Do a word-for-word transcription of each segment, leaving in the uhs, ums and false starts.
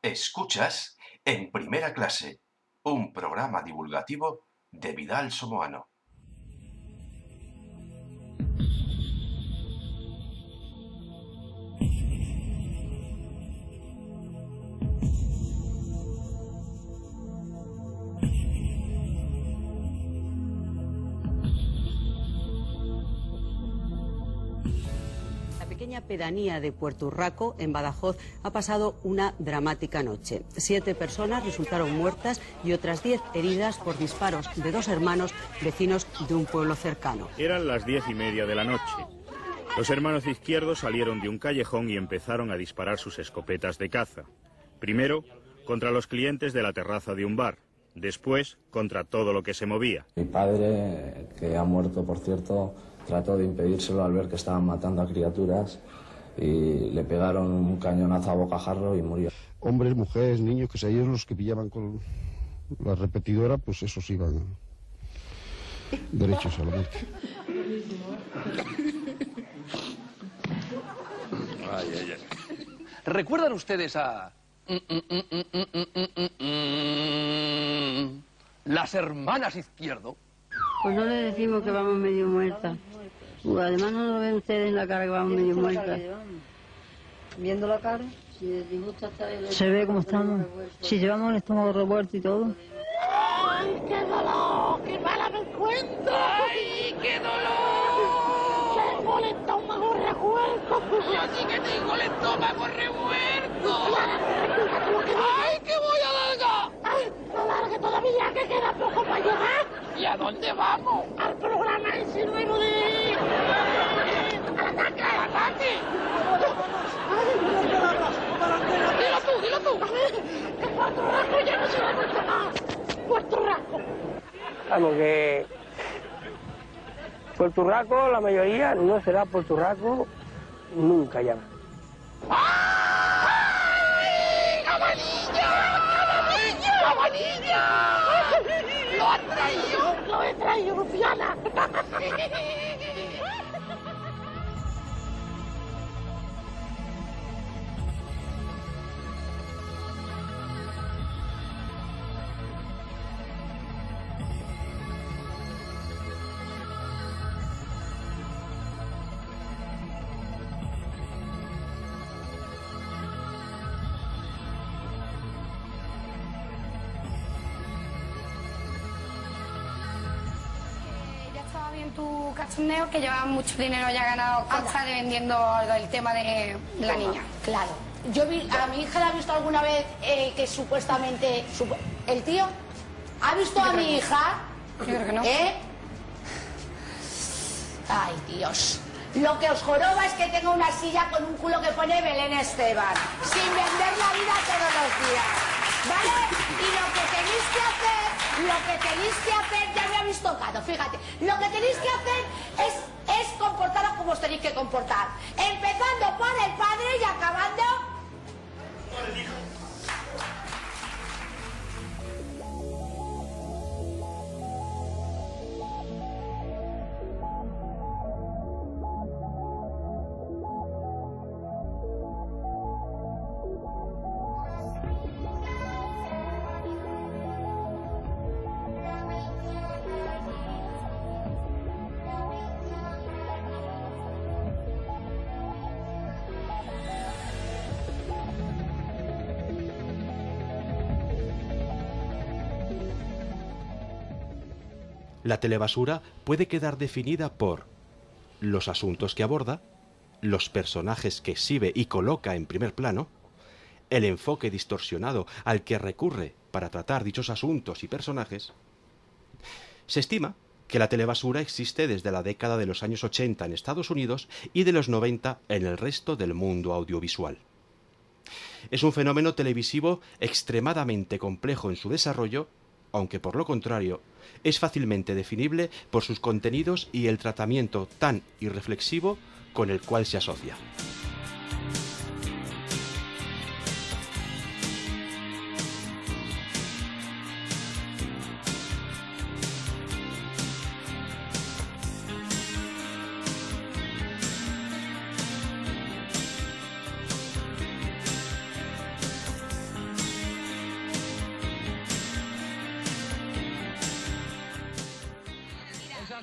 Escuchas En Primera Clase, un programa divulgativo de Vidal Somoano. La pedanía de Puerto Urraco, en Badajoz, ha pasado una dramática noche. Siete personas resultaron muertas y otras diez heridas por disparos de dos hermanos vecinos de un pueblo cercano. Eran las diez y media de la noche. Los hermanos Izquierdo salieron de un callejón y empezaron a disparar sus escopetas de caza. Primero, contra los clientes de la terraza de un bar. Después, contra todo lo que se movía. Mi padre, que ha muerto, por cierto, trató de impedírselo al ver que estaban matando a criaturas y le pegaron un cañonazo a bocajarro y murió. Hombres, mujeres, niños, que se ellos los que pillaban con la repetidora, pues esos iban derechos a la muerte. Ay, ay, ay. ¿Recuerdan ustedes a las hermanas Izquierdo? Pues no le decimos que vamos medio muertas. Además no lo ven ustedes en la cara que vamos medio muertas. ¿Viendo la cara? Se ve cómo estamos. Si llevamos el estómago revuelto y todo. ¡Ay, qué dolor! ¡Qué mala me encuentro! ¡Ay, qué dolor! ¡Tengo el estómago revuelto! Yo sí que tengo el estómago revuelto. ¡Ay, que voy a largar! ¡Ay, no largue todavía, que queda poco para llegar! ¿Y a dónde vamos? Al programa ese nuevo de... ¡Al ataque, al ataque! Dilo tú, dilo tú. Que Puerto Rico ya no se da vuelta más. Puerto Rico. Vamos, que Puerto Rico, la mayoría no será Puerto Rico nunca ya. ¡Ay! ¡Cabanilla! ¡Cabanilla! ¡Cabanilla! ¡Lo has traído! ¡Lo he traído, Luciana! Tu cachondeo, que lleva mucho dinero ya ganado Concha de vendiendo el tema de la niña. Claro. Yo vi, a mi hija la ha visto alguna vez eh, que supuestamente sup el tío ha visto a mi hija. Yo creo que no. ¿Eh? Ay, Dios. Lo que os joroba es que tengo una silla con un culo que pone Belén Esteban, sin vender la vida todos los días. ¿Vale? Y lo que tenéis que hacer, lo que tenéis que hacer, ya me habéis tocado, fíjate, lo que tenéis que hacer es, es comportaros como os tenéis que comportar. Empezando por el padre y acabando por el hijo. La telebasura puede quedar definida por los asuntos que aborda, los personajes que exhibe y coloca en primer plano, el enfoque distorsionado al que recurre para tratar dichos asuntos y personajes. Se estima que la telebasura existe desde la década de los años ochenta en Estados Unidos y de los noventa en el resto del mundo audiovisual. Es un fenómeno televisivo extremadamente complejo en su desarrollo, aunque por lo contrario es fácilmente definible por sus contenidos y el tratamiento tan irreflexivo con el cual se asocia.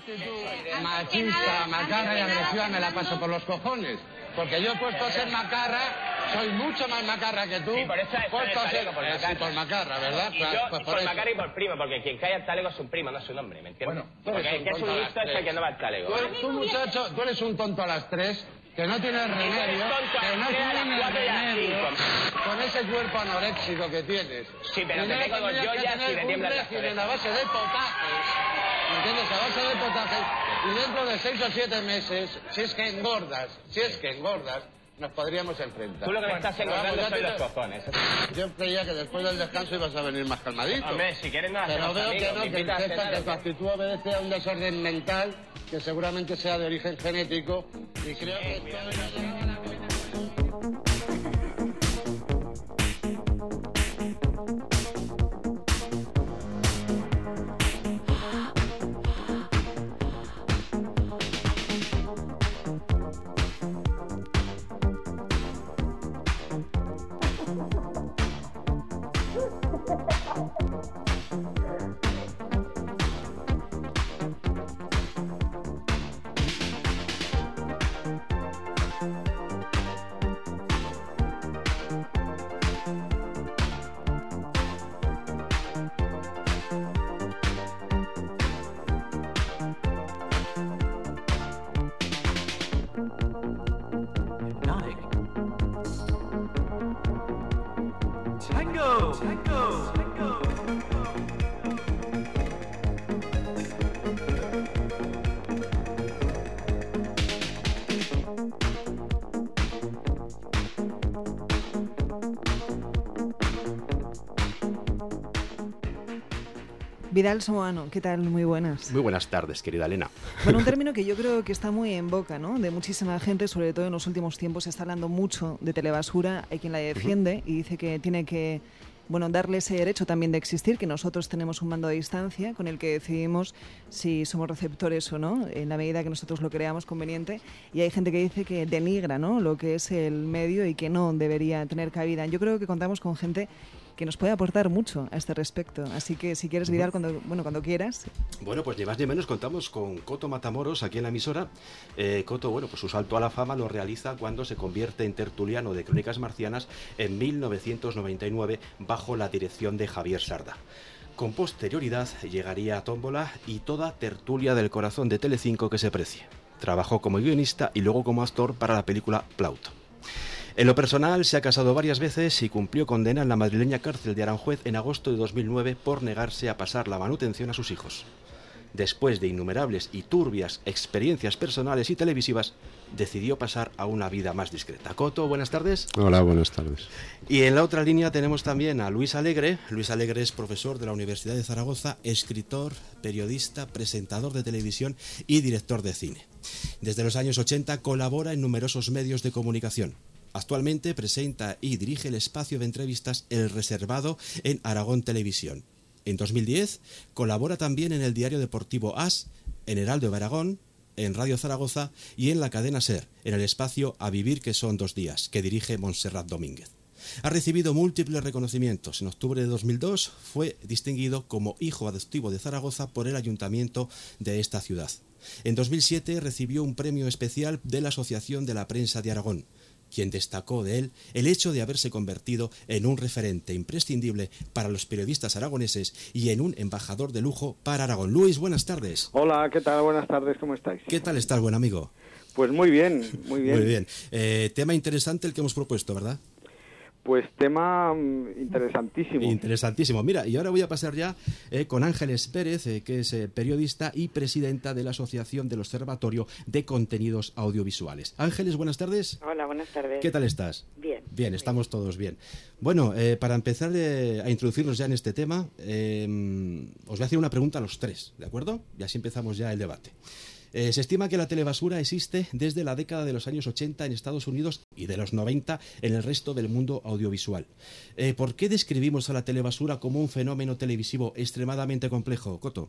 actitud machista, macarra y agresiva me la paso por los cojones. Porque yo he puesto a ser macarra, soy mucho más macarra que tú. Sí, por eso es puesto a ser por pues, macarra. sí, por macarra, ¿verdad? Y yo pues por, por macarra y por primo, porque quien cae al talego es un primo, no es un hombre, ¿me entiendes? Bueno, porque el que es un listo es el que no va al talego. Tú, tú, muchacho, tú eres un tonto a las tres, que no tienes remedio, que no tienes remedio, con ese cuerpo anoréxico que tienes. Sí, pero te tengo dos joyas y le tiemblan las orejas. A base de potajes, ¿entiendes? A base de potajes, y dentro de seis o siete meses, si es que engordas, si es que engordas, nos podríamos enfrentar. Tú lo que me estás engordando son los cojones. Yo creía que después del descanso ibas a venir más calmadito. Hombre, si quieres nos Pero hacemos veo que amigos, no, me que, invitas a esta- cenar, que ¿o tu qué? actitud obedece a un desorden mental que seguramente sea de origen genético y creo que esto debe llegar a la pena. Tango! Tango! Tango! Vidal Somoano, ¿qué tal? Muy buenas. Muy buenas tardes, querida Elena. Bueno, un término que yo creo que está muy en boca, ¿no? De muchísima gente, sobre todo en los últimos tiempos se está hablando mucho de telebasura. Hay quien la defiende uh-huh. y dice que tiene que, bueno, darle ese derecho también de existir, que nosotros tenemos un mando a distancia con el que decidimos si somos receptores o no, en la medida que nosotros lo creamos conveniente. Y hay gente que dice que denigra, ¿no?, lo que es el medio y que no debería tener cabida. Yo creo que contamos con gente que nos puede aportar mucho a este respecto. Así que si quieres, Vidal, cuando, bueno, cuando quieras. Bueno, pues ni más ni menos contamos con Coto Matamoros aquí en la emisora. Eh, Coto, bueno, pues su salto a la fama lo realiza cuando se convierte en tertuliano de Crónicas Marcianas en mil novecientos noventa y nueve bajo la dirección de Javier Sarda. Con posterioridad llegaría a Tómbola y toda Tertulia del Corazón de Telecinco que se precie. Trabajó como guionista y luego como actor para la película Plauto. En lo personal, se ha casado varias veces y cumplió condena en la madrileña cárcel de Aranjuez en agosto de dos mil nueve por negarse a pasar la manutención a sus hijos. Después de innumerables y turbias experiencias personales y televisivas, decidió pasar a una vida más discreta. Coto, buenas tardes. Hola, buenas tardes. Y en la otra línea tenemos también a Luis Alegre. Luis Alegre es profesor de la Universidad de Zaragoza, escritor, periodista, presentador de televisión y director de cine. Desde los años ochenta colabora en numerosos medios de comunicación. Actualmente presenta y dirige el espacio de entrevistas El Reservado en Aragón Televisión. En dos mil diez colabora también en el diario deportivo As, en Heraldo de Aragón, en Radio Zaragoza y en la cadena SER, en el espacio A Vivir que son dos días, que dirige Montserrat Domínguez. Ha recibido múltiples reconocimientos. En octubre de dos mil dos fue distinguido como hijo adoptivo de Zaragoza por el ayuntamiento de esta ciudad. En dos mil siete recibió un premio especial de la Asociación de la Prensa de Aragón, quien destacó de él el hecho de haberse convertido en un referente imprescindible para los periodistas aragoneses y en un embajador de lujo para Aragón. Luis, buenas tardes. Hola, ¿qué tal? Buenas tardes, ¿cómo estáis? ¿Qué tal estás, buen amigo? Pues muy bien, muy bien. Muy bien. Eh, tema interesante el que hemos propuesto, ¿verdad? Pues tema mm, interesantísimo. Interesantísimo. Mira, y ahora voy a pasar ya eh, con Ángeles Pérez, eh, que es eh, periodista y presidenta de la Asociación del Observatorio de Contenidos Audiovisuales. Ángeles, buenas tardes. Hola, buenas tardes. ¿Qué tal estás? Bien. Bien, estamos todos bien. Bueno, eh, para empezar eh, a introducirnos ya en este tema, eh, os voy a hacer una pregunta a los tres, ¿de acuerdo? Y así empezamos ya el debate. Eh, se estima que la telebasura existe desde la década de los años ochenta en Estados Unidos y de los noventa en el resto del mundo audiovisual. Eh, ¿Por qué describimos a la telebasura como un fenómeno televisivo extremadamente complejo, Coto?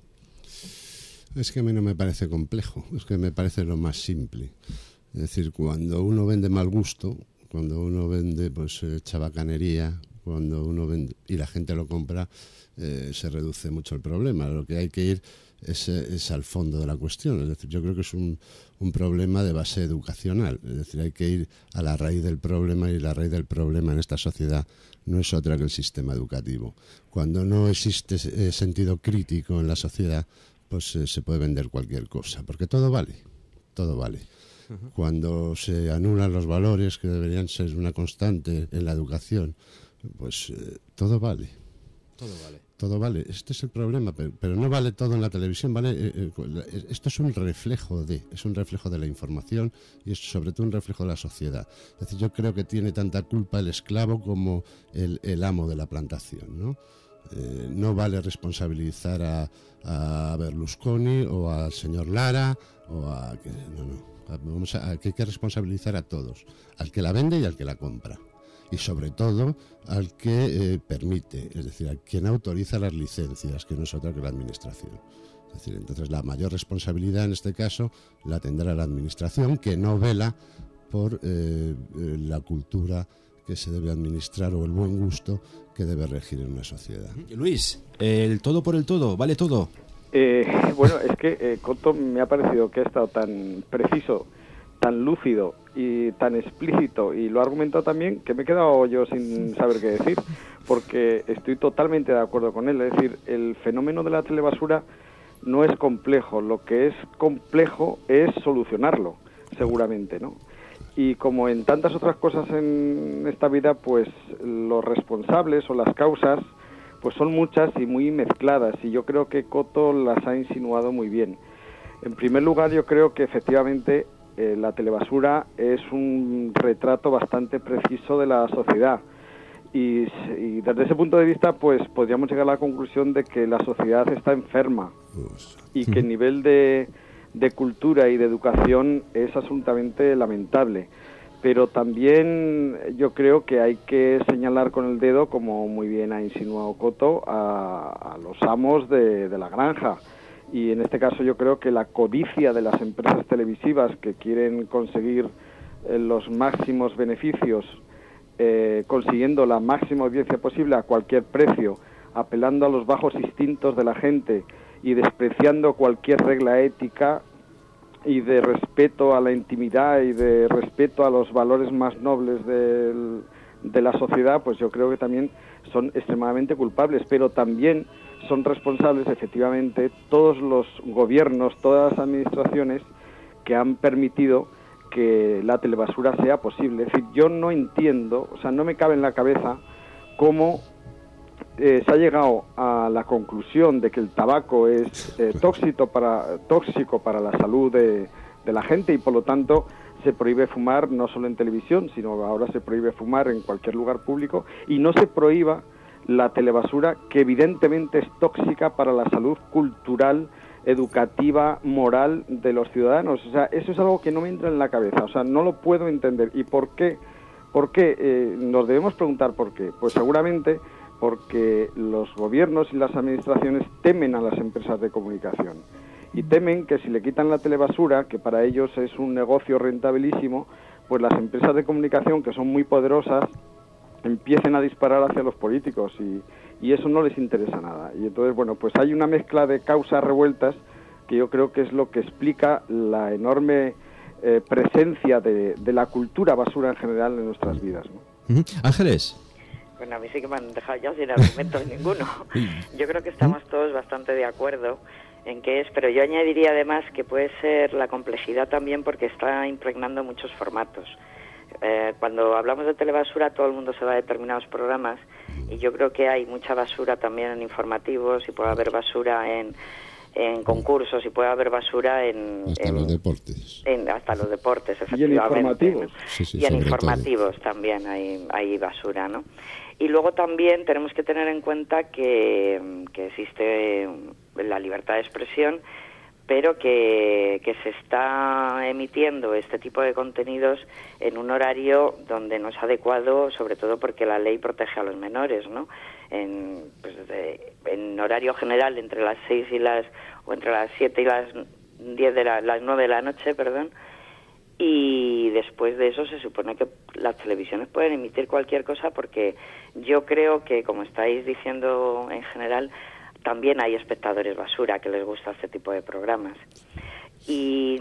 Es que a mí no me parece complejo, es que me parece lo más simple. Es decir, cuando uno vende mal gusto, cuando uno vende pues chabacanería, cuando uno vende y la gente lo compra, eh, se reduce mucho el problema. Lo que hay que ir es, es al fondo de la cuestión. Es decir, yo creo que es un, un problema de base educacional. Es decir, hay que ir a la raíz del problema, y la raíz del problema en esta sociedad no es otra que el sistema educativo. Cuando no existe eh, sentido crítico en la sociedad, pues eh, se puede vender cualquier cosa, porque todo vale, todo vale. Uh-huh. Cuando se anulan los valores que deberían ser una constante en la educación, pues eh, todo vale. Todo vale. Todo vale. Este es el problema, pero, pero no vale todo en la televisión, vale. Eh, eh, esto es un reflejo de, es un reflejo de la información y es sobre todo un reflejo de la sociedad. Es decir, yo creo que tiene tanta culpa el esclavo como el, el amo de la plantación, ¿no? Eh, no vale responsabilizar a, a Berlusconi o al señor Lara o a que no no. Vamos a, a que hay que responsabilizar a todos, al que la vende y al que la compra. Y sobre todo al que eh, permite, es decir, a quien autoriza las licencias, que no es otra que la administración. Es decir, entonces la mayor responsabilidad en este caso la tendrá la administración, que no vela por eh, la cultura que se debe administrar o el buen gusto que debe regir en una sociedad. Luis, el todo por el todo, ¿vale todo? Eh, bueno, es que eh, Coto me ha parecido que ha estado tan preciso, tan lúcido y tan explícito, y lo ha argumentado también, que me he quedado yo sin saber qué decir, porque estoy totalmente de acuerdo con él. Es decir, el fenómeno de la telebasura no es complejo, lo que es complejo es solucionarlo, seguramente, ¿no? Y como en tantas otras cosas en esta vida, pues los responsables o las causas pues son muchas y muy mezcladas, y yo creo que Coto las ha insinuado muy bien. En primer lugar, yo creo que efectivamente eh, la telebasura es un retrato bastante preciso de la sociedad, y, y desde ese punto de vista pues podríamos llegar a la conclusión de que la sociedad está enferma y que el nivel de, de cultura y de educación es absolutamente lamentable. Pero también yo creo que hay que señalar con el dedo, como muy bien ha insinuado Coto, a, a los amos de, de la granja. Y en este caso yo creo que la codicia de las empresas televisivas que quieren conseguir eh, los máximos beneficios, eh, consiguiendo la máxima audiencia posible a cualquier precio, apelando a los bajos instintos de la gente y despreciando cualquier regla ética y de respeto a la intimidad y de respeto a los valores más nobles del, de la sociedad, pues yo creo que también son extremadamente culpables, pero también son responsables efectivamente todos los gobiernos, todas las administraciones que han permitido que la telebasura sea posible. Es decir, yo no entiendo, o sea, no me cabe en la cabeza cómo Eh, se ha llegado a la conclusión de que el tabaco es eh, tóxico para tóxico para la salud de, de la gente, y por lo tanto se prohíbe fumar no solo en televisión, sino ahora se prohíbe fumar en cualquier lugar público, y no se prohíba la telebasura, que evidentemente es tóxica para la salud cultural, educativa, moral de los ciudadanos. O sea, eso es algo que no me entra en la cabeza, o sea, no lo puedo entender. ¿Y por qué? ¿Por qué? Eh, nos debemos preguntar por qué. Pues seguramente porque los gobiernos y las administraciones temen a las empresas de comunicación, y temen que si le quitan la telebasura, que para ellos es un negocio rentabilísimo, pues las empresas de comunicación, que son muy poderosas, empiecen a disparar hacia los políticos, y, y eso no les interesa nada. Y entonces, bueno, pues hay una mezcla de causas revueltas que yo creo que es lo que explica la enorme eh, presencia de, de la cultura basura en general en nuestras vidas, ¿no? Ángeles. Bueno, a mí sí que me han dejado ya sin argumentos ninguno. Yo creo que estamos todos bastante de acuerdo en qué es, pero yo añadiría además que puede ser la complejidad también, porque está impregnando muchos formatos. Eh, cuando hablamos de telebasura, todo el mundo se va a determinados programas, y yo creo que hay mucha basura también en informativos, y puede haber basura en, en concursos, y puede haber basura en... Hasta en, los deportes. En, hasta los deportes, efectivamente. Y en informativos. ¿no? Sí, sí, y en sobre informativos todo. también hay, hay basura, ¿no? Y luego también tenemos que tener en cuenta que, que existe la libertad de expresión, pero que, que se está emitiendo este tipo de contenidos en un horario donde no es adecuado, sobre todo porque la ley protege a los menores, ¿no? En, pues de, en horario general entre las seis y las, o entre las siete y las diez de la, las nueve de la noche, perdón, y después de eso se supone que las televisiones pueden emitir cualquier cosa, porque yo creo que, como estáis diciendo en general, también hay espectadores basura que les gusta este tipo de programas. Y,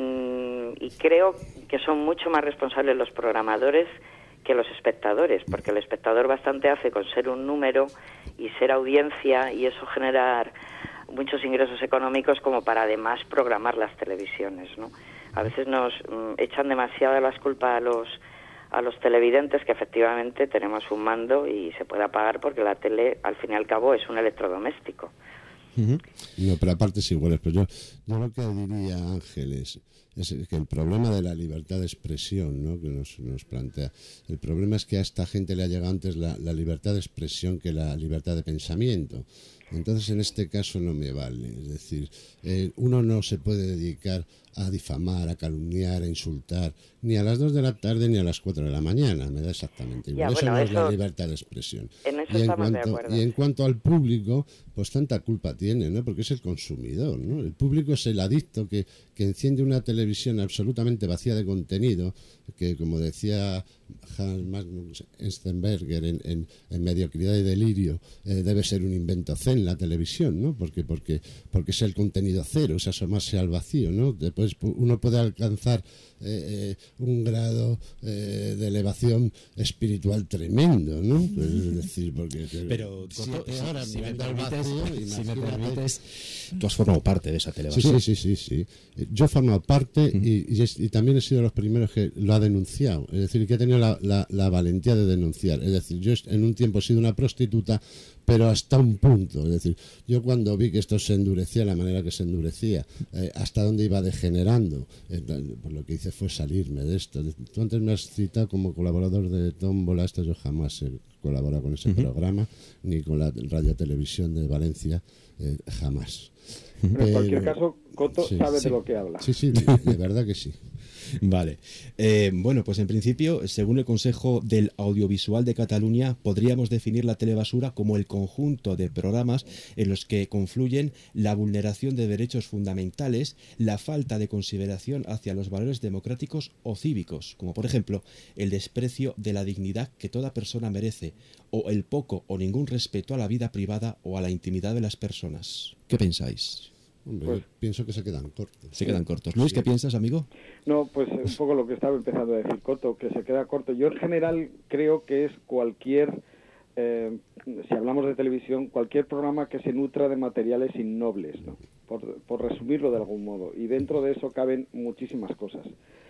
y creo que son mucho más responsables los programadores que los espectadores, porque el espectador bastante hace con ser un número y ser audiencia, y eso generar muchos ingresos económicos como para además programar las televisiones, ¿no? A veces nos mm, echan demasiada las culpas a los a los televidentes, que efectivamente tenemos un mando y se puede apagar porque la tele, al fin y al cabo, es un electrodoméstico. Uh-huh. No, pero aparte es igual. Pero yo, yo lo que diría, Ángeles, es que el problema de la libertad de expresión, ¿no?, que nos, nos plantea, el problema es que a esta gente le ha llegado antes la, la libertad de expresión que la libertad de pensamiento. Entonces, en este caso no me vale. Es decir, eh, uno no se puede dedicar a difamar, a calumniar, a insultar, ni a las dos de la tarde ni a las cuatro de la mañana. Me da exactamente igual. Ya, eso bueno, no eso, es la libertad de expresión. En eso y, en estamos cuanto, de acuerdo. y en cuanto al público, pues tanta culpa tiene, ¿no? Porque es el consumidor, ¿no? El público es el adicto que, que enciende una televisión absolutamente vacía de contenido, que, como decía Hans Magnus Enzensberger en, en, en Mediocridad y Delirio, eh, debe ser un invento zen la televisión, ¿no? Porque, porque, porque es el contenido cero, es asomarse al vacío, ¿no? Después uno puede alcanzar eh, eh, un grado eh, de elevación espiritual tremendo, ¿no? Es decir, porque... Pero, si, Coto, si, ahora, si, me permites, vacío, si me permites, tú has formado parte de esa Sí, televisión. sí, sí, sí, sí. Yo he formado parte uh-huh. y, y, es, y también he sido de los primeros que lo ha denunciado, es decir, que he tenido la, la, la valentía de denunciar. Es decir, yo en un tiempo he sido una prostituta, pero hasta un punto. Es decir, yo cuando vi que esto se endurecía, la manera que se endurecía, eh, hasta dónde iba degenerando, eh, pues lo que hice fue salirme de esto. Tú antes me has citado como colaborador de Tómbola, esto yo jamás he colaborado con ese uh-huh. programa, ni con la Radio Televisión de Valencia, eh, jamás. Pero, pero en cualquier caso, Coto sí, sabe sí. de lo que habla. Sí, sí, de, de verdad que sí. Vale. Eh, bueno, pues en principio, según el Consejo del Audiovisual de Cataluña, podríamos definir la telebasura como el conjunto de programas en los que confluyen la vulneración de derechos fundamentales, la falta de consideración hacia los valores democráticos o cívicos, como por ejemplo el desprecio de la dignidad que toda persona merece, o el poco o ningún respeto a la vida privada o a la intimidad de las personas. ¿Qué pensáis? Hombre, pues, yo pienso que se quedan cortos. Se quedan cortos. Luis, ¿qué piensas, amigo? No, pues un poco lo que estaba empezando a decir Coto, que se queda corto. Yo en general creo que es cualquier, eh, si hablamos de televisión, cualquier programa que se nutra de materiales innobles, ¿no? Por, por resumirlo de algún modo. Y dentro de eso caben muchísimas cosas.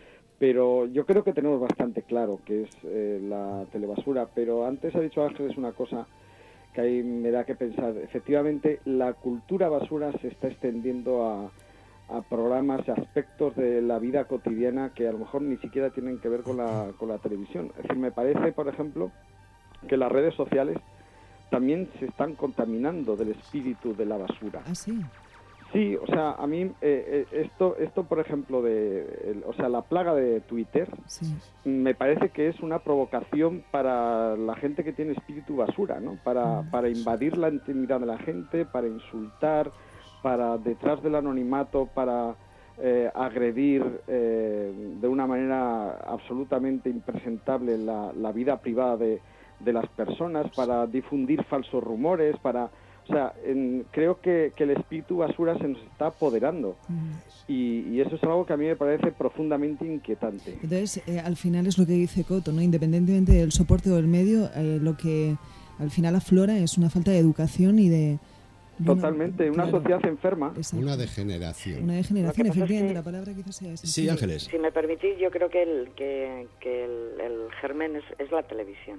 Pero yo creo que tenemos bastante claro qué es eh, la telebasura. Pero antes ha dicho Ángeles una cosa que ahí me da que pensar. Efectivamente, la cultura basura se está extendiendo a, a programas, a aspectos de la vida cotidiana que a lo mejor ni siquiera tienen que ver con la, con la televisión. Es decir, me parece, por ejemplo, que las redes sociales también se están contaminando del espíritu de la basura. ¿Ah, sí? Sí, o sea, a mí eh, esto, esto por ejemplo, de, el, o sea, la plaga de Twitter, sí. me parece que es una provocación para la gente que tiene espíritu basura, ¿no? Para, mm. para invadir la intimidad de la gente, para insultar, para detrás del anonimato, para eh, agredir eh, de una manera absolutamente impresentable la, la vida privada de, de las personas, para difundir falsos rumores, para... O sea, en, creo que, que el espíritu basura se nos está apoderando mm. y, y eso es algo que a mí me parece profundamente inquietante. Entonces, eh, al final es lo que dice Coto, ¿no? Independientemente del soporte o del medio, eh, lo que al final aflora es una falta de educación y de... Totalmente, una, una claro. sociedad enferma. Exacto. Una degeneración. Una degeneración, efectivamente, es que, la palabra quizás sea esa. Sí, Ángeles. Si me permitís, yo creo que el, que, que el, el germen es, es la televisión.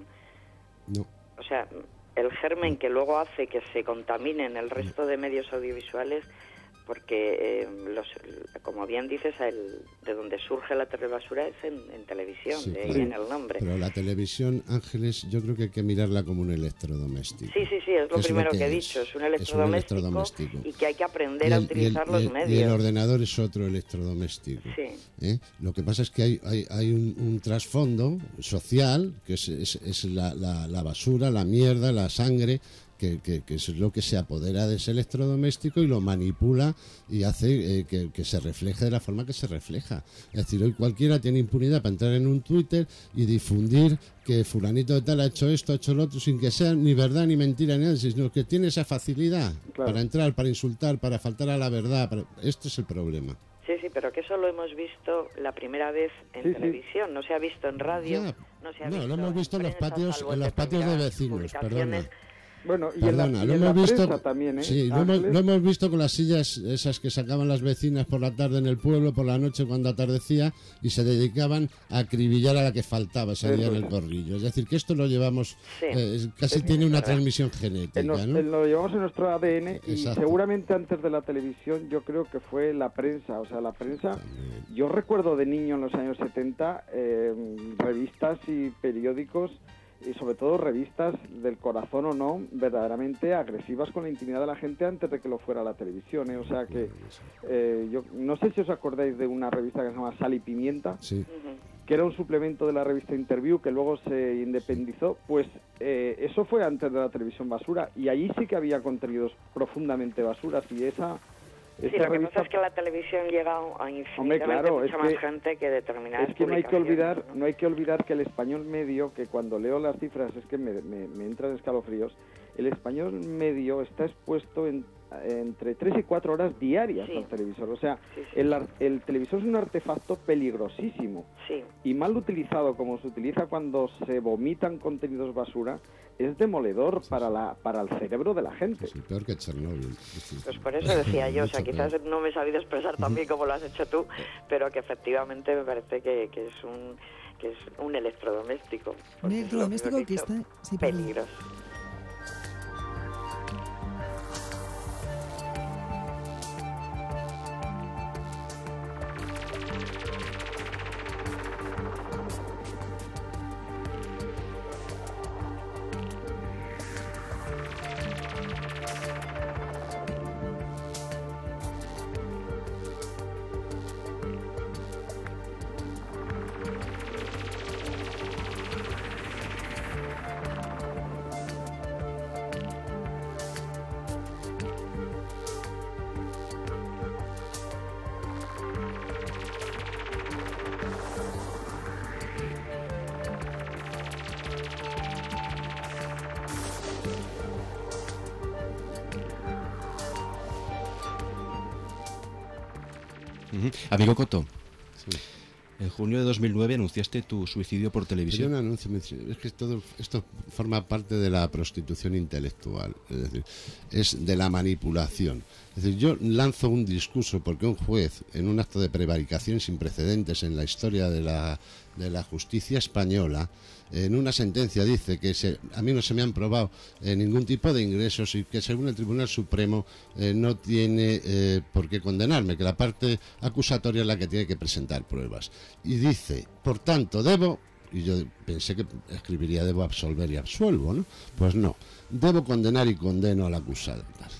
No. O sea... el germen que luego hace que se contaminen el resto de medios audiovisuales, porque, eh, los, como bien dices, el, de donde surge la telebasura es en, en televisión, sí, de ahí viene el nombre. Pero la televisión, Ángeles, yo creo que hay que mirarla como un electrodoméstico. Sí, sí, sí, es lo primero es lo que, que he dicho, es un electrodoméstico, es un electrodoméstico y que hay que aprender el, a utilizar el, los el, medios. Y el ordenador es otro electrodoméstico. Sí. ¿Eh? Lo que pasa es que hay, hay, hay un, un trasfondo social, que es, es, es la, la, la basura, la mierda, la sangre que, que, que es lo que se apodera de ese electrodoméstico y lo manipula y hace eh, que, que se refleje de la forma que se refleja. Es decir, hoy cualquiera tiene impunidad para entrar en un Twitter y difundir que fulanito de tal ha hecho esto, ha hecho lo otro, sin que sea ni verdad ni mentira ni nada, sino que tiene esa facilidad claro. para entrar, para insultar, para faltar a la verdad. Para... Este es el problema. Sí, sí, pero que eso lo hemos visto la primera vez en sí, televisión, sí. no se ha visto en radio, ya. no se ha no, visto lo hemos visto en los patios, en los patios de vecinos, perdona. Bueno, y Perdona, en la, y lo en hemos la visto, prensa también, ¿eh? Sí, lo hemos, lo hemos visto con las sillas esas que sacaban las vecinas por la tarde en el pueblo, por la noche cuando atardecía, y se dedicaban a acribillar a la que faltaba ese día en el corrillo. Es decir, que esto lo llevamos, sí. eh, casi es tiene una verdad. transmisión genética, en nos, ¿no? Lo llevamos en nuestro A D N y Exacto. seguramente antes de la televisión yo creo que fue la prensa, o sea, la prensa, también. Yo recuerdo de niño en los años setenta eh, revistas y periódicos y sobre todo revistas del corazón o no, verdaderamente agresivas con la intimidad de la gente antes de que lo fuera la televisión, ¿eh? O sea que eh, yo no sé si os acordáis de una revista que se llama Sal y Pimienta, sí. que era un suplemento de la revista Interview que luego se independizó, pues eh, eso fue antes de la televisión basura y allí sí que había contenidos profundamente basuras y esa... Sí, lo que pasa es que la televisión llega a infinitamente claro, mucha más gente que determinadas Es que no hay que olvidar, ¿no? no hay que olvidar que el español medio, que cuando leo las cifras es que me, me, me entran escalofríos, el español medio está expuesto en, entre tres y cuatro horas diarias sí. al televisor. O sea, sí, sí, el, sí. el televisor es un artefacto peligrosísimo sí. y mal utilizado como se utiliza cuando se vomitan contenidos basura, es demoledor sí, para la para el cerebro de la gente. Sí, peor que Chernóbil. Pues por eso decía yo, o sea, quizás no me he sabido expresar tan bien como lo has hecho tú, pero que efectivamente me parece que, que es un que es un electrodoméstico. Un electrodoméstico que, que está sí, peligroso. Uh-huh. Amigo Coto, sí. En junio de dos mil nueve anunciaste tu suicidio por televisión. Yo no anuncio, es que todo, esto forma parte de la prostitución intelectual, es decir, es de la manipulación. Es decir, yo lanzo un discurso porque un juez, en un acto de prevaricación sin precedentes en la historia de la, de la justicia española, en una sentencia dice que se, a mí no se me han probado eh, ningún tipo de ingresos y que según el Tribunal Supremo eh, no tiene eh, por qué condenarme, que la parte acusatoria es la que tiene que presentar pruebas. Y dice, por tanto, debo, y yo pensé que escribiría debo absolver y absuelvo, ¿no? Pues no, debo condenar y condeno al acusado.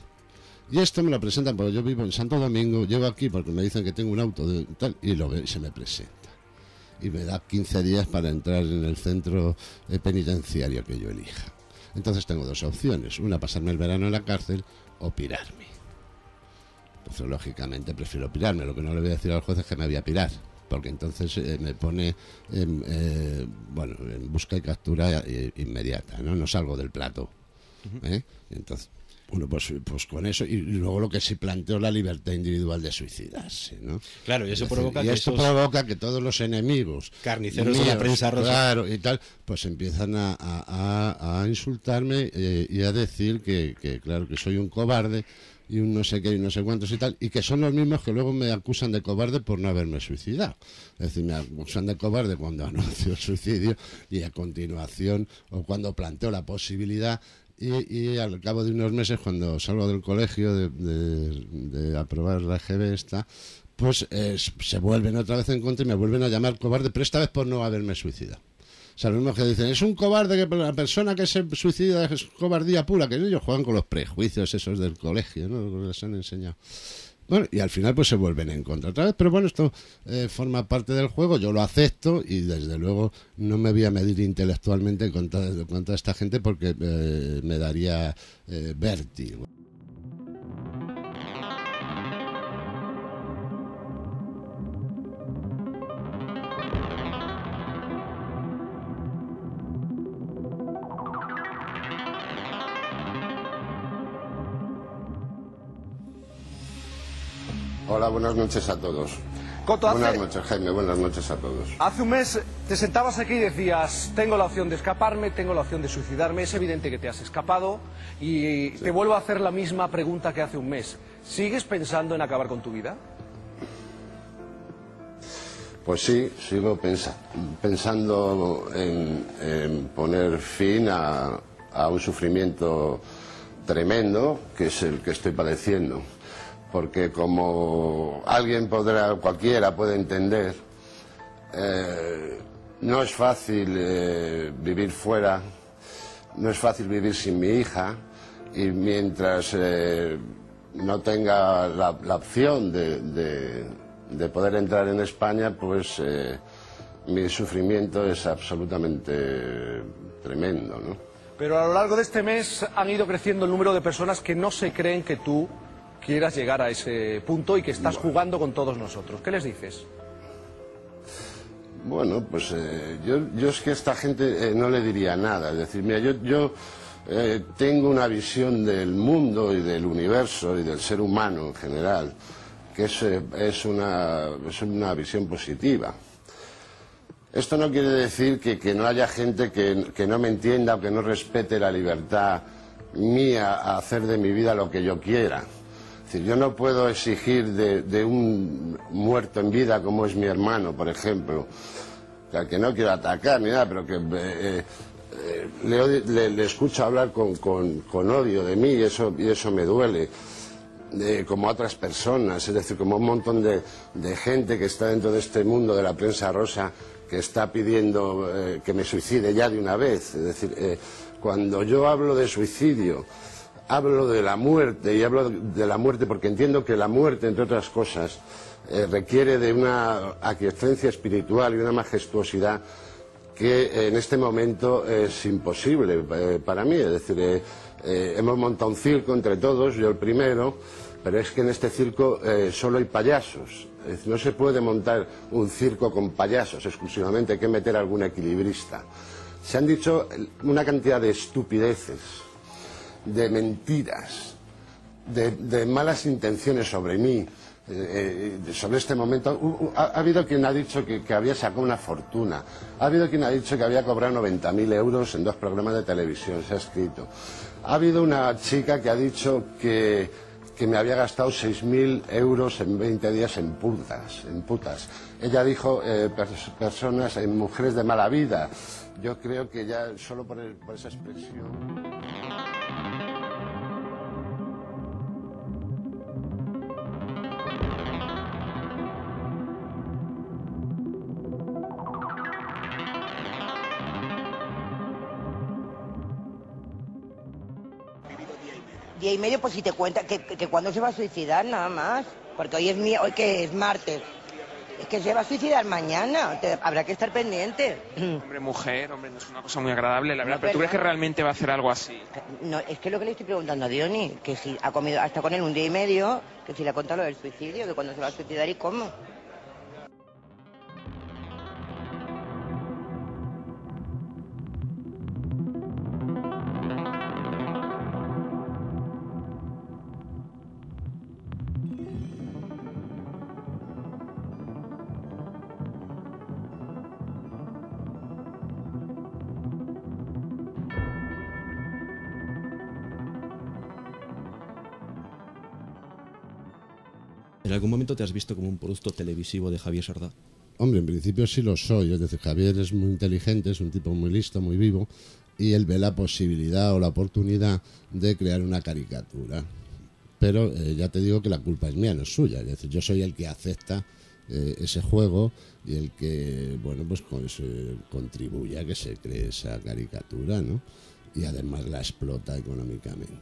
Y esto me lo presentan porque yo vivo en Santo Domingo, llego aquí porque me dicen que tengo un auto de tal y lo ve, y se me presenta. Y me da quince días para entrar en el centro penitenciario que yo elija. Entonces tengo dos opciones, una pasarme el verano en la cárcel o pirarme. Entonces lógicamente prefiero pirarme, lo que no le voy a decir al juez es que me voy a pirar, porque entonces eh, me pone en, eh, bueno, en busca y captura eh, inmediata, ¿no? No salgo del plato. ¿eh? Entonces, bueno, pues, pues con eso, y luego lo que se planteó la libertad individual de suicidarse, ¿no? Claro, y eso decir, provoca y que esto esos provoca que todos los enemigos carniceros míos, de la prensa rosa, claro, y tal, pues empiezan a, a, a insultarme eh, y a decir que, que, claro, que soy un cobarde y un no sé qué y no sé cuántos y tal, y que son los mismos que luego me acusan de cobarde por no haberme suicidado. Es decir, me acusan de cobarde cuando anuncio el suicidio y a continuación, o cuando planteo la posibilidad. Y, y al cabo de unos meses, cuando salgo del colegio de, de, de aprobar la E G B esta, pues eh, se vuelven otra vez en contra y me vuelven a llamar cobarde, pero esta vez por no haberme suicidado. O sea, los mismos que dicen, es un cobarde, que la persona que se suicida es cobardía pura, que ellos juegan con los prejuicios esos del colegio, ¿no? Lo que les han enseñado. Bueno, y al final pues se vuelven en contra otra vez, pero bueno, esto eh, forma parte del juego, yo lo acepto y desde luego no me voy a medir intelectualmente contra, contra esta gente porque eh, me daría eh, vértigo. Hola, buenas noches a todos. Coto, hace... Buenas noches, Jaime, buenas noches a todos. Hace un mes te sentabas aquí y decías, tengo la opción de escaparme, tengo la opción de suicidarme. Es evidente que te has escapado y sí. Te vuelvo a hacer la misma pregunta que hace un mes. ¿Sigues pensando en acabar con tu vida? Pues sí, sigo pensa pensando en, en poner fin a, a un sufrimiento tremendo, que es el que estoy padeciendo. Porque como alguien podrá, cualquiera puede entender, eh, no es fácil eh, vivir fuera, no es fácil vivir sin mi hija, y mientras eh, no tenga la, la opción de, de, de poder entrar en España, pues eh, mi sufrimiento es absolutamente tremendo, ¿no? Pero a lo largo de este mes han ido creciendo el número de personas que no se creen que tú quieras llegar a ese punto y que estás jugando con todos nosotros. ¿Qué les dices? Bueno, pues eh, yo, yo es que a esta gente eh, no le diría nada. Es decir, mira, yo, yo eh, tengo una visión del mundo y del universo y del ser humano en general, que es, eh, es, una, es una visión positiva. Esto no quiere decir que, que no haya gente que, que no me entienda o que no respete la libertad mía a hacer de mi vida lo que yo quiera. Es decir, yo no puedo exigir de, de un muerto en vida como es mi hermano, por ejemplo, al que no quiero atacar ni nada, pero que eh, eh, le, le, le escucho hablar con, con, con odio de mí y eso, y eso me duele, eh, como a otras personas, es decir, como un montón de, de gente que está dentro de este mundo de la prensa rosa que está pidiendo eh, que me suicide ya de una vez. Es decir, eh, cuando yo hablo de suicidio, hablo de la muerte, y hablo de la muerte porque entiendo que la muerte, entre otras cosas, eh, requiere de una aquiescencia espiritual y una majestuosidad que eh, en este momento es imposible eh, para mí. Es decir, eh, eh, hemos montado un circo entre todos, yo el primero, pero es que en este circo eh, solo hay payasos. Es decir, no se puede montar un circo con payasos exclusivamente, hay que meter a algún equilibrista. Se han dicho una cantidad de estupideces, de mentiras, de, de malas intenciones sobre mí, eh, sobre este momento. Uh, uh, ha, ha habido quien ha dicho que, que había sacado una fortuna, ha habido quien ha dicho que había cobrado noventa mil euros en dos programas de televisión, se ha escrito. Ha habido una chica que ha dicho que, que me había gastado seis mil euros en veinte días en putas, en putas. Ella dijo eh, pers personas, eh, mujeres de mala vida. Yo creo que ya solo por, el, por esa expresión... Día y medio, pues si te cuenta que, que, que cuando se va a suicidar, nada más. Porque hoy es mi, hoy que es martes. Es que se va a suicidar mañana. Te, habrá que estar pendiente. Hombre, mujer, hombre, no es una cosa muy agradable, la verdad. No, pero ¿tú crees que no. realmente va a hacer algo así? No, es que lo que le estoy preguntando a Diony, que si ha comido hasta con él un día y medio, que si le ha contado lo del suicidio, de cuándo se va a suicidar y cómo. ¿En algún momento te has visto como un producto televisivo de Javier Sardá? Hombre, en principio sí lo soy. Es decir, Javier es muy inteligente, es un tipo muy listo, muy vivo, y él ve la posibilidad o la oportunidad de crear una caricatura. Pero eh, ya te digo que la culpa es mía, no es suya. Es decir, yo soy el que acepta eh, ese juego y el que, bueno, pues con, se contribuye a que se cree esa caricatura, ¿no? Y además la explota económicamente.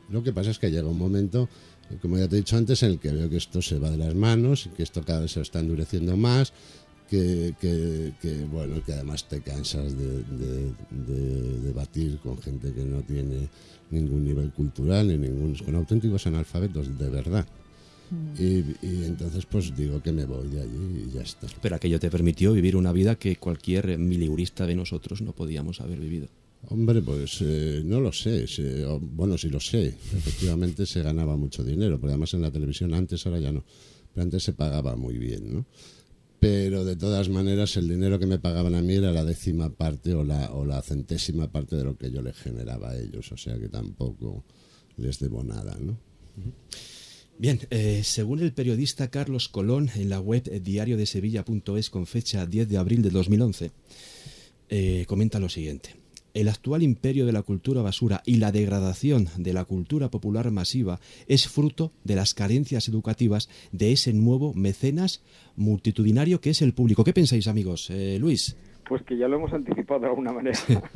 Lo que pasa es que llega un momento, como ya te he dicho antes, en el que veo que esto se va de las manos, que esto cada vez se está endureciendo más, que, que, que bueno, que además te cansas de, de, de debatir con gente que no tiene ningún nivel cultural, ni ningún, con auténticos analfabetos, de verdad. Mm. Y, y entonces pues digo que me voy de allí y ya está. Pero aquello te permitió vivir una vida que cualquier miliurista de nosotros no podíamos haber vivido. Hombre, pues eh, no lo sé, se, o, bueno, sí lo sé, efectivamente se ganaba mucho dinero, porque además en la televisión antes, ahora ya no, pero antes se pagaba muy bien, ¿no? Pero de todas maneras el dinero que me pagaban a mí era la décima parte o la, o la centésima parte de lo que yo les generaba a ellos, o sea que tampoco les debo nada, ¿no? Bien, eh, según el periodista Carlos Colón en la web diario de sevilla punto es con fecha diez de abril de dos mil once, eh, comenta lo siguiente. El actual imperio de la cultura basura y la degradación de la cultura popular masiva es fruto de las carencias educativas de ese nuevo mecenas multitudinario que es el público. ¿Qué pensáis, amigos? Eh, Luis. Pues que ya lo hemos anticipado de alguna manera,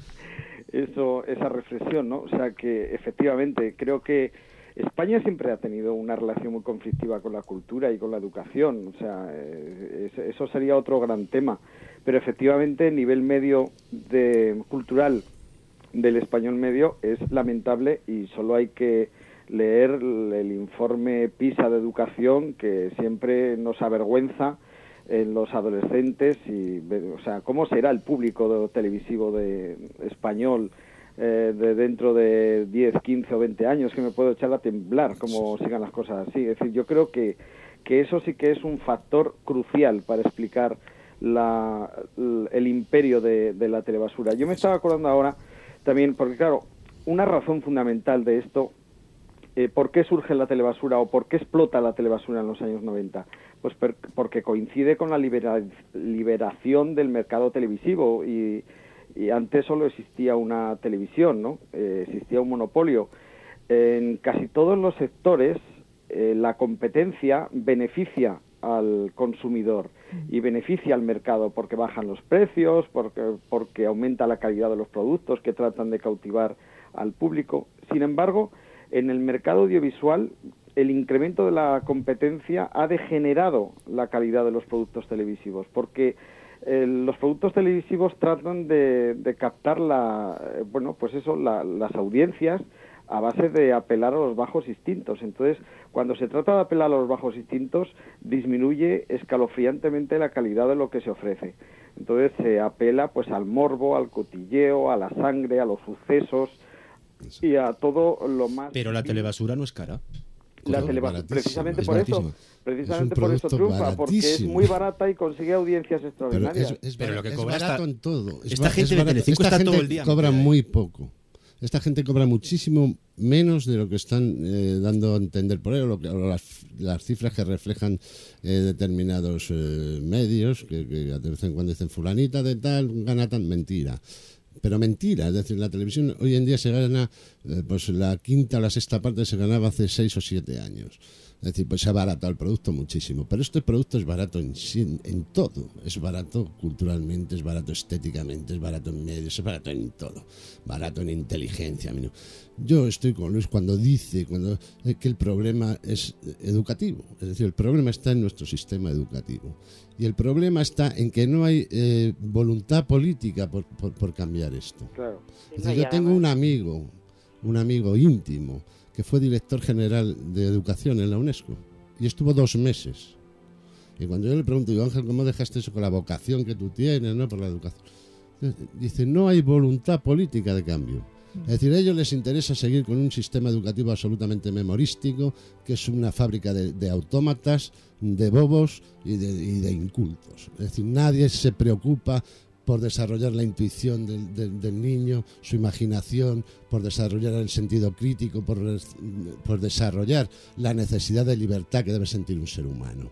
eso, esa reflexión, ¿no? O sea que efectivamente creo que España siempre ha tenido una relación muy conflictiva con la cultura y con la educación, o sea, eh, eso sería otro gran tema. Pero efectivamente el nivel medio de cultural del español medio es lamentable y solo hay que leer el informe PISA de educación que siempre nos avergüenza en los adolescentes y, o sea, cómo será el público televisivo de español eh, de dentro de diez, quince o veinte años, que me puedo echar a temblar como sigan las cosas así. Es decir, yo creo que, que eso sí que es un factor crucial para explicar La, el imperio de, de la telebasura. Yo me estaba acordando ahora también, porque claro, una razón fundamental de esto, eh, ¿por qué surge la telebasura o por qué explota la telebasura en los años noventa? Pues per, porque coincide con la libera, liberación del mercado televisivo y, y antes solo existía una televisión, ¿no? Eh, existía un monopolio. En casi todos los sectores eh, la competencia beneficia al consumidor y beneficia al mercado porque bajan los precios, porque, porque aumenta la calidad de los productos que tratan de cautivar al público. Sin embargo, en el mercado audiovisual el incremento de la competencia ha degenerado la calidad de los productos televisivos, porque eh, los productos televisivos tratan de, de captar la, eh, bueno, pues eso, la, las audiencias a base de apelar a los bajos instintos. Entonces, cuando se trata de apelar a los bajos instintos, disminuye escalofriantemente la calidad de lo que se ofrece. Entonces, se apela pues al morbo, al cotilleo, a la sangre, a los sucesos y a todo lo más... Pero la telebasura no es cara. La telebasura, precisamente por eso, precisamente por eso triunfa, porque es muy barata y consigue audiencias extraordinarias. Pero, es, es, Pero lo que es cobra barato está... en todo. Es Esta bar, gente de Telecinco esta está gente todo el día. Cobra muy poco. Esta gente cobra muchísimo menos de lo que están eh, dando a entender por ello, lo que, o las, las cifras que reflejan eh, determinados eh, medios, que, que de vez en cuando dicen fulanita de tal, gana tan, mentira. Pero mentira, es decir, la televisión hoy en día se gana, eh, pues la quinta o la sexta parte se ganaba hace seis o siete años. Es decir, pues se ha abaratado el producto muchísimo. Pero este producto es barato en, en, en todo. Es barato culturalmente, es barato estéticamente, es barato en medios, es barato en todo. Barato en inteligencia. Yo estoy con Luis cuando dice cuando, eh, que el problema es educativo. Es decir, el problema está en nuestro sistema educativo. Y el problema está en que no hay eh, voluntad política por, por, por cambiar esto. Claro. Es decir, yo tengo un amigo, un amigo íntimo, que fue director general de educación en la UNESCO y estuvo dos meses. Y cuando yo le pregunto, digo, Ángel, ¿cómo dejaste eso con la vocación que tú tienes, ¿no?, por la educación? Dice, no hay voluntad política de cambio. Es decir, a ellos les interesa seguir con un sistema educativo absolutamente memorístico, que es una fábrica de, de autómatas, de bobos y de, y de incultos. Es decir, nadie se preocupa por desarrollar la intuición del, del, del niño, su imaginación, por desarrollar el sentido crítico, por, por desarrollar la necesidad de libertad que debe sentir un ser humano.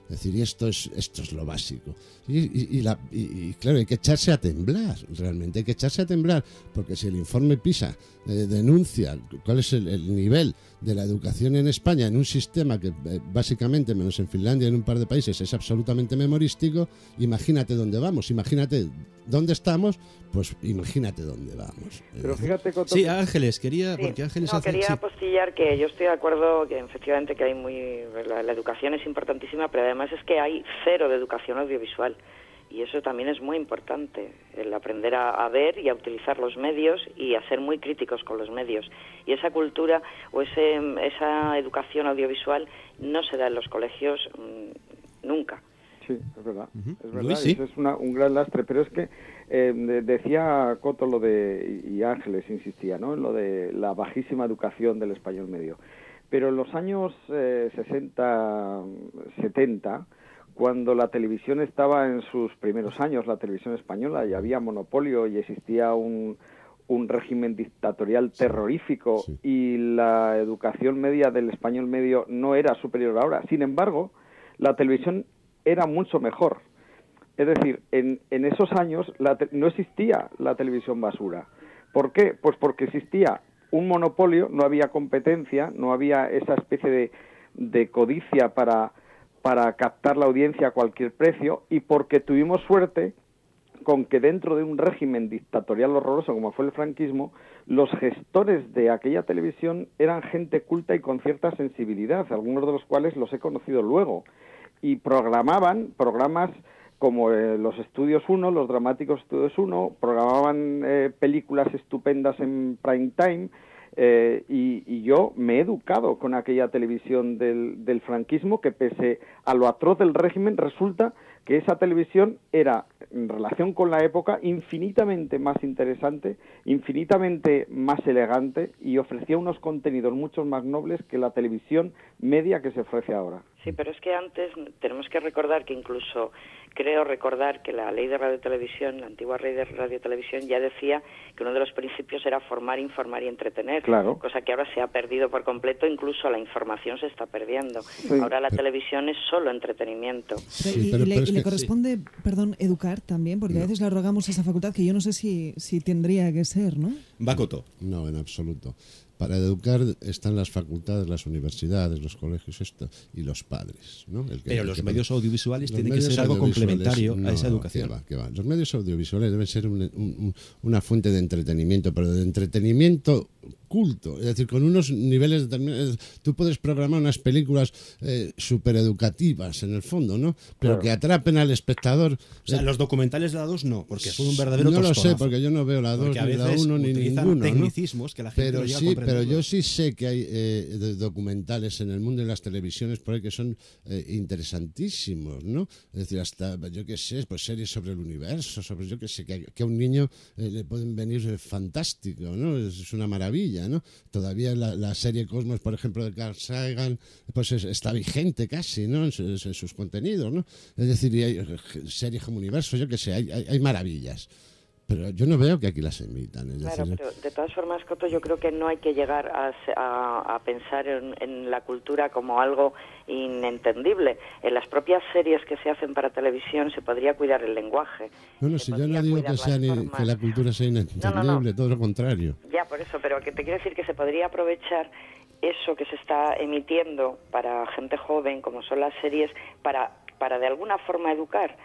Es decir, y esto es, esto es lo básico. Y, y, y, la, y, y claro, hay que echarse a temblar, realmente, hay que echarse a temblar, porque si el informe PISA eh, denuncia cuál es el, el nivel de la educación en España, en un sistema que eh, básicamente, menos en Finlandia y en un par de países, es absolutamente memorístico, imagínate dónde vamos, imagínate dónde estamos, pues imagínate dónde vamos. Pero fíjate, Coto, Sí, Ángeles, quería... Sí, porque Ángeles no, hace... quería sí. apostillar que yo estoy de acuerdo que efectivamente que hay muy... La, la educación es importantísima, pero además es que hay cero de educación audiovisual. Y eso también es muy importante, el aprender a, a ver y a utilizar los medios y a ser muy críticos con los medios. Y esa cultura o ese, esa educación audiovisual no se da en los colegios mmm, nunca. Sí, es verdad. Uh-huh. Es verdad, Luis, sí. Eso es una, un gran lastre, pero es que eh, de- decía Coto lo de, y Ángeles insistía, ¿no?, en lo de la bajísima educación del español medio. Pero en los años eh, sesenta, setenta, cuando la televisión estaba en sus primeros años, la televisión española, y había monopolio y existía un, un régimen dictatorial terrorífico, sí, y la educación media del español medio no era superior ahora. Sin embargo, la televisión era mucho mejor. Es decir, en, en esos años la te- no existía la televisión basura. ¿Por qué? Pues porque existía un monopolio, no había competencia, no había esa especie de, de codicia para, para captar la audiencia a cualquier precio, y porque tuvimos suerte con que dentro de un régimen dictatorial horroroso como fue el franquismo, los gestores de aquella televisión eran gente culta y con cierta sensibilidad, algunos de los cuales los he conocido luego, y programaban programas como eh, los Estudios uno, los dramáticos Estudios uno, programaban eh, películas estupendas en prime time, eh, y, y yo me he educado con aquella televisión del, del franquismo, que pese a lo atroz del régimen, resulta que esa televisión era, en relación con la época, infinitamente más interesante, infinitamente más elegante, y ofrecía unos contenidos mucho más nobles que la televisión media que se ofrece ahora. Sí, pero es que antes tenemos que recordar que incluso, creo recordar que la ley de radiotelevisión, la antigua ley de radiotelevisión, ya decía que uno de los principios era formar, informar y entretener, claro, cosa que ahora se ha perdido por completo, incluso la información se está perdiendo. Sí. Ahora la televisión es solo entretenimiento. y, y le, y le corresponde, perdón, educar también, porque No. a veces le arrogamos esa facultad que yo no sé si, si tendría que ser, ¿no? Bacoto. No, en absoluto. Para educar están las facultades, las universidades, los colegios, esto, y los padres, ¿no? El que- Pero el los que- medios audiovisuales los tienen que medios ser algo audiovisuales, complementario a no, esa educación. que va, que va. Los medios audiovisuales deben ser un- un- un- una fuente de entretenimiento, pero de entretenimiento culto, es decir, con unos niveles determinados. Tú puedes programar unas películas eh, súper educativas, en el fondo, ¿no? Pero Claro. que atrapen al espectador. O sea, Eh, los documentales de la dos no, porque fue un verdadero No lo sé, tostonazo. porque yo no veo la dos, Porque a ni la veces uno, ni utilizan ninguno, ¿no? tecnicismos que la gente pero no llega a sí, pero comprenderlos. yo sí sé que hay eh, de- documentales en el mundo de las televisiones por ahí que son eh, interesantísimos, ¿no? Es decir, hasta, yo qué sé, pues series sobre el universo, sobre, yo qué sé, que, que a un niño eh, le pueden venir eh, fantástico, ¿no? Es, es una maravilla, ¿no? Todavía la, la serie Cosmos, por ejemplo, de Carl Sagan, pues es- está vigente casi, ¿no? En, sus- en sus contenidos, ¿no? Es decir, y hay eh, series como Universo, yo qué sé, hay, hay, hay maravillas. Pero yo no veo que aquí las emitan. Es Claro, decir, pero de todas formas, Coto, yo creo que no hay que llegar a, se- a- a pensar en, en la cultura como algo inentendible. En las propias series que se hacen para televisión se podría cuidar el lenguaje. No, no, si yo no digo que, sea ni, que la cultura sea inentendible, No, no, no. todo lo contrario. Ya, por eso, pero que te quiero decir que se podría aprovechar eso que se está emitiendo para gente joven, como son las series, para, para de alguna forma educar.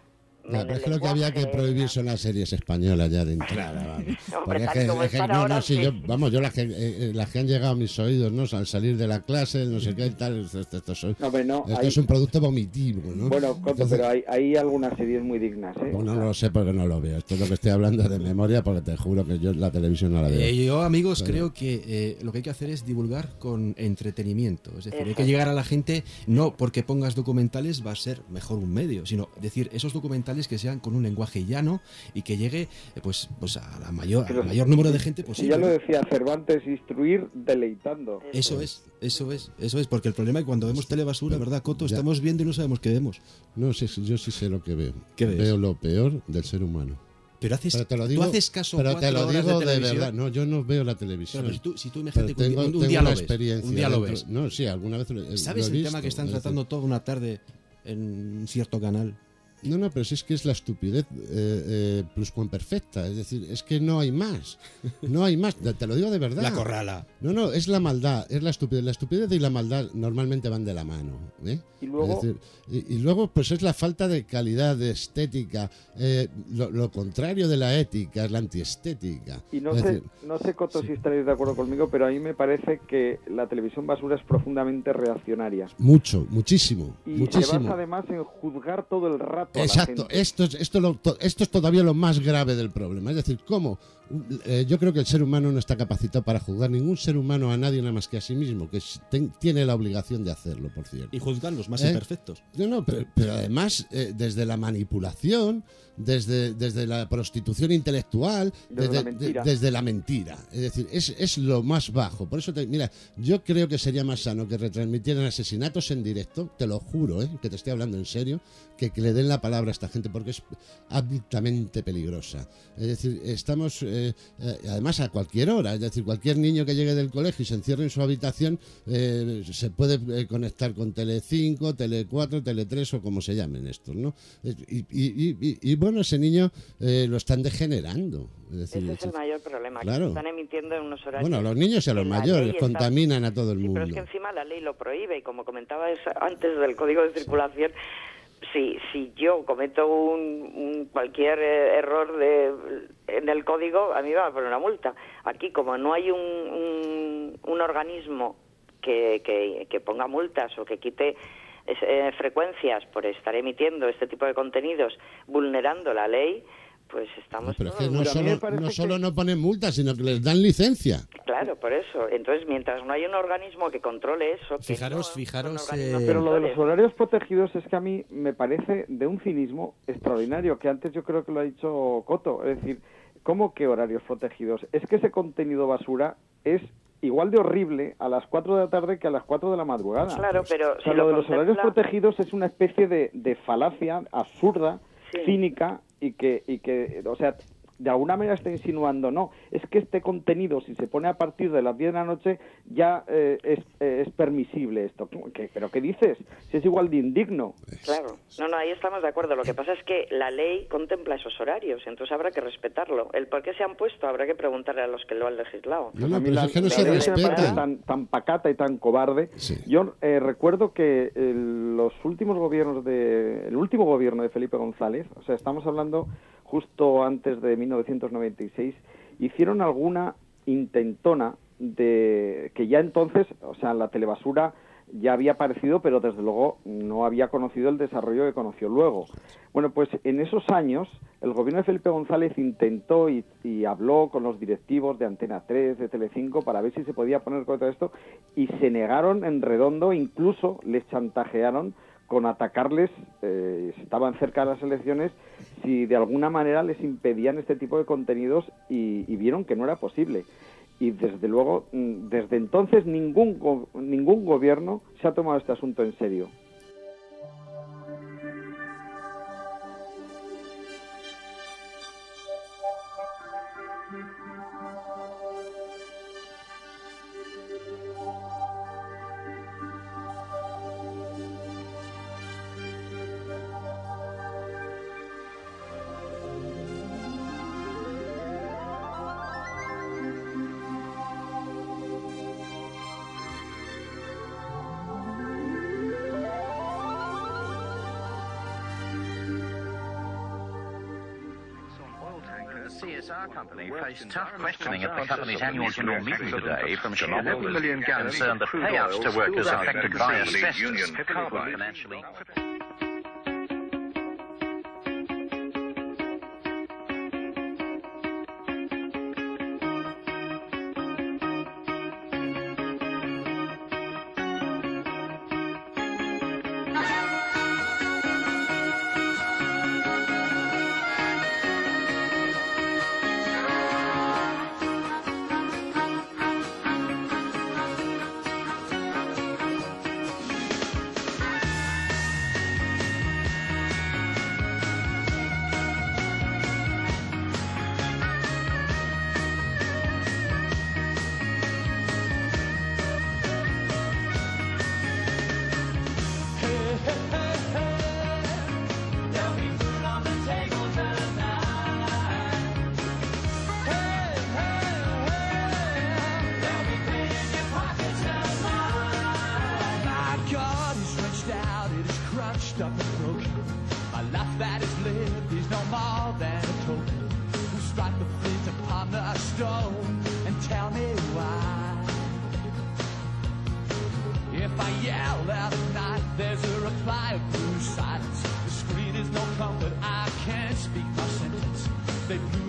Ya, pero es que lo que había que prohibir son las series españolas ya de entrada. Vamos. Hombre, Porque es tal que- como es que- están no, no, ahora, sí, sí. yo, vamos, yo las que, eh, eh, las que han llegado a mis oídos, ¿no? Al salir de la clase, no sé qué y tal, esto, esto- esto son- No, hombre, no, esto hay- es un producto vomitivo, ¿no? Bueno, Coto, Entonces, pero hay, hay algunas series muy dignas, ¿eh? pues no lo sé porque no lo veo. Esto es lo que estoy hablando de memoria porque te juro que yo la televisión no la veo. Eh, yo, amigos, Pero- creo que eh, lo que hay que hacer es divulgar con entretenimiento. Es decir, hay que Exacto. llegar a la gente, no porque pongas documentales va a ser mejor un medio, sino decir esos documentales que sean con un lenguaje llano y que llegue eh, pues, pues a la mayor, Pero al mayor número de gente si posible. ya lo decía Cervantes, instruir deleitando. Eso es, eso es, eso es, porque el problema es que cuando vemos telebasura, ¿verdad, Coto? Ya. Estamos viendo y no sabemos qué vemos. No, sí, sí, yo sí sé lo que veo. ¿Qué ves? Veo lo peor del ser humano. Pero haces, Pero te lo tú digo, haces caso pero cuatro te lo horas de digo de, televisión. verdad. No, yo no veo la televisión. Pero si tú- si tú imagínate Pero que un tengo, día- un tengo día una lo ves, experiencia un día lo dentro- ves. No, sí, alguna vez lo, ¿Sabes lo he el tema visto, que están es decir, tratando toda una tarde? en cierto canal. No, no, pero si es que es la estupidez eh, eh, pluscuamperfecta, es decir, es que no hay más, no hay más, te lo digo de verdad. La corrala. No, no, es la maldad, es la estupidez, la estupidez y la maldad normalmente van de la mano, ¿eh? Y luego, es decir, y, y luego pues es la falta de calidad, de estética, eh, lo, lo contrario de la ética es la antiestética. Y no es sé, decir, no sé, Coto, si estaréis de acuerdo conmigo, pero a mí me parece que la televisión basura es profundamente reaccionaria. mucho, muchísimo, Y muchísimo. se basa además en juzgar todo el rato a la Exacto, gente. esto es, esto, lo- to- esto es todavía lo más grave del problema. Es decir, ¿cómo? Eh, yo creo que el ser humano no está capacitado para juzgar ningún ser humano a nadie nada más que a sí mismo, que es- ten- tiene la obligación de hacerlo, por cierto. Y juzgan los más ¿Eh? imperfectos. No, no, pero, pero además, eh, desde la manipulación, desde, desde la prostitución intelectual, Desde desde, la mentira. de- desde la mentira. Es decir, es, es lo más bajo. Por eso, te, mira, yo creo que sería más sano que retransmitieran asesinatos en directo, te lo juro, ¿eh? Que te estoy hablando en serio, que, que le den la palabra a esta gente, porque es altamente peligrosa. Es decir, estamos, eh, eh, además a cualquier hora, es decir, cualquier niño que llegue del colegio y se encierre en su habitación, eh, se puede eh, conectar con Tele cinco, Tele cuatro, Tele tres o como se llamen estos, ¿no? Eh, Y, y- y- y, bueno, ese niño eh, lo están degenerando. Es decir, Ese es el es- mayor problema, claro. que están emitiendo en unos horarios. Bueno, a los niños y a los que la mayores ley está- contaminan a todo el Sí, mundo. pero es que encima la ley lo prohíbe y como comentaba es- antes del Código de Circulación, si si yo cometo un, un cualquier eh, error de en el código, a mí me va a poner una multa. Aquí, como no hay un, un, un organismo que, que, que ponga multas o que quite eh, frecuencias por estar emitiendo este tipo de contenidos vulnerando la ley, pues estamos Pero es todos que no muy- solo, no solo no ponen multas, sino que les dan licencia. Claro, por eso. Entonces, mientras no hay un organismo que controle eso... que Fijaros, no- fijaros... un eh, organismo Pero lo de que los horarios protegidos es que a mí me parece de un cinismo extraordinario, que antes yo creo que lo ha dicho Coto. Es decir, ¿cómo que horarios protegidos? Es que ese contenido basura es igual de horrible a las cuatro de la tarde que a las cuatro de la madrugada. Claro, pero O sea, si lo lo de los horarios contempla- protegidos es una especie de, de falacia absurda, Sí. cínica, y que, y que, o sea, de alguna manera está insinuando, no, es que este contenido, si se pone a partir de las diez de la noche, ya eh, es, eh, es permisible esto. ¿Qué, ¿Pero qué dices? Si es igual de indigno. Claro. No, no, ahí estamos de acuerdo. Lo que pasa es que la ley contempla esos horarios, entonces habrá que respetarlo. El por qué se han puesto habrá que preguntarle a los que lo han legislado. No, no, A mí pero la- es que no la se ley me parece respetan. Tan, tan pacata y tan cobarde. Yo eh, recuerdo que el- los últimos gobiernos de... El último gobierno de Felipe González, o sea, estamos hablando justo antes de mil novecientos noventa y seis, hicieron alguna intentona de que ya entonces, o sea, la telebasura ya había aparecido, pero desde luego no había conocido el desarrollo que conoció luego. Bueno, pues en esos años el gobierno de Felipe González intentó y, y habló con los directivos de Antena tres, de Telecinco, para ver si se podía poner con todo esto, y se negaron en redondo, incluso les chantajearon con atacarles, eh, estaban cerca de las elecciones, si de alguna manera les impedían este tipo de contenidos, y, y vieron que no era posible. Y desde luego, mm, desde entonces ningún go- ningún gobierno se ha tomado este asunto en serio. C S R company faced tough questioning at the company's annual general meeting today from shareholders concerned that payouts to workers affected by asbestos were financially...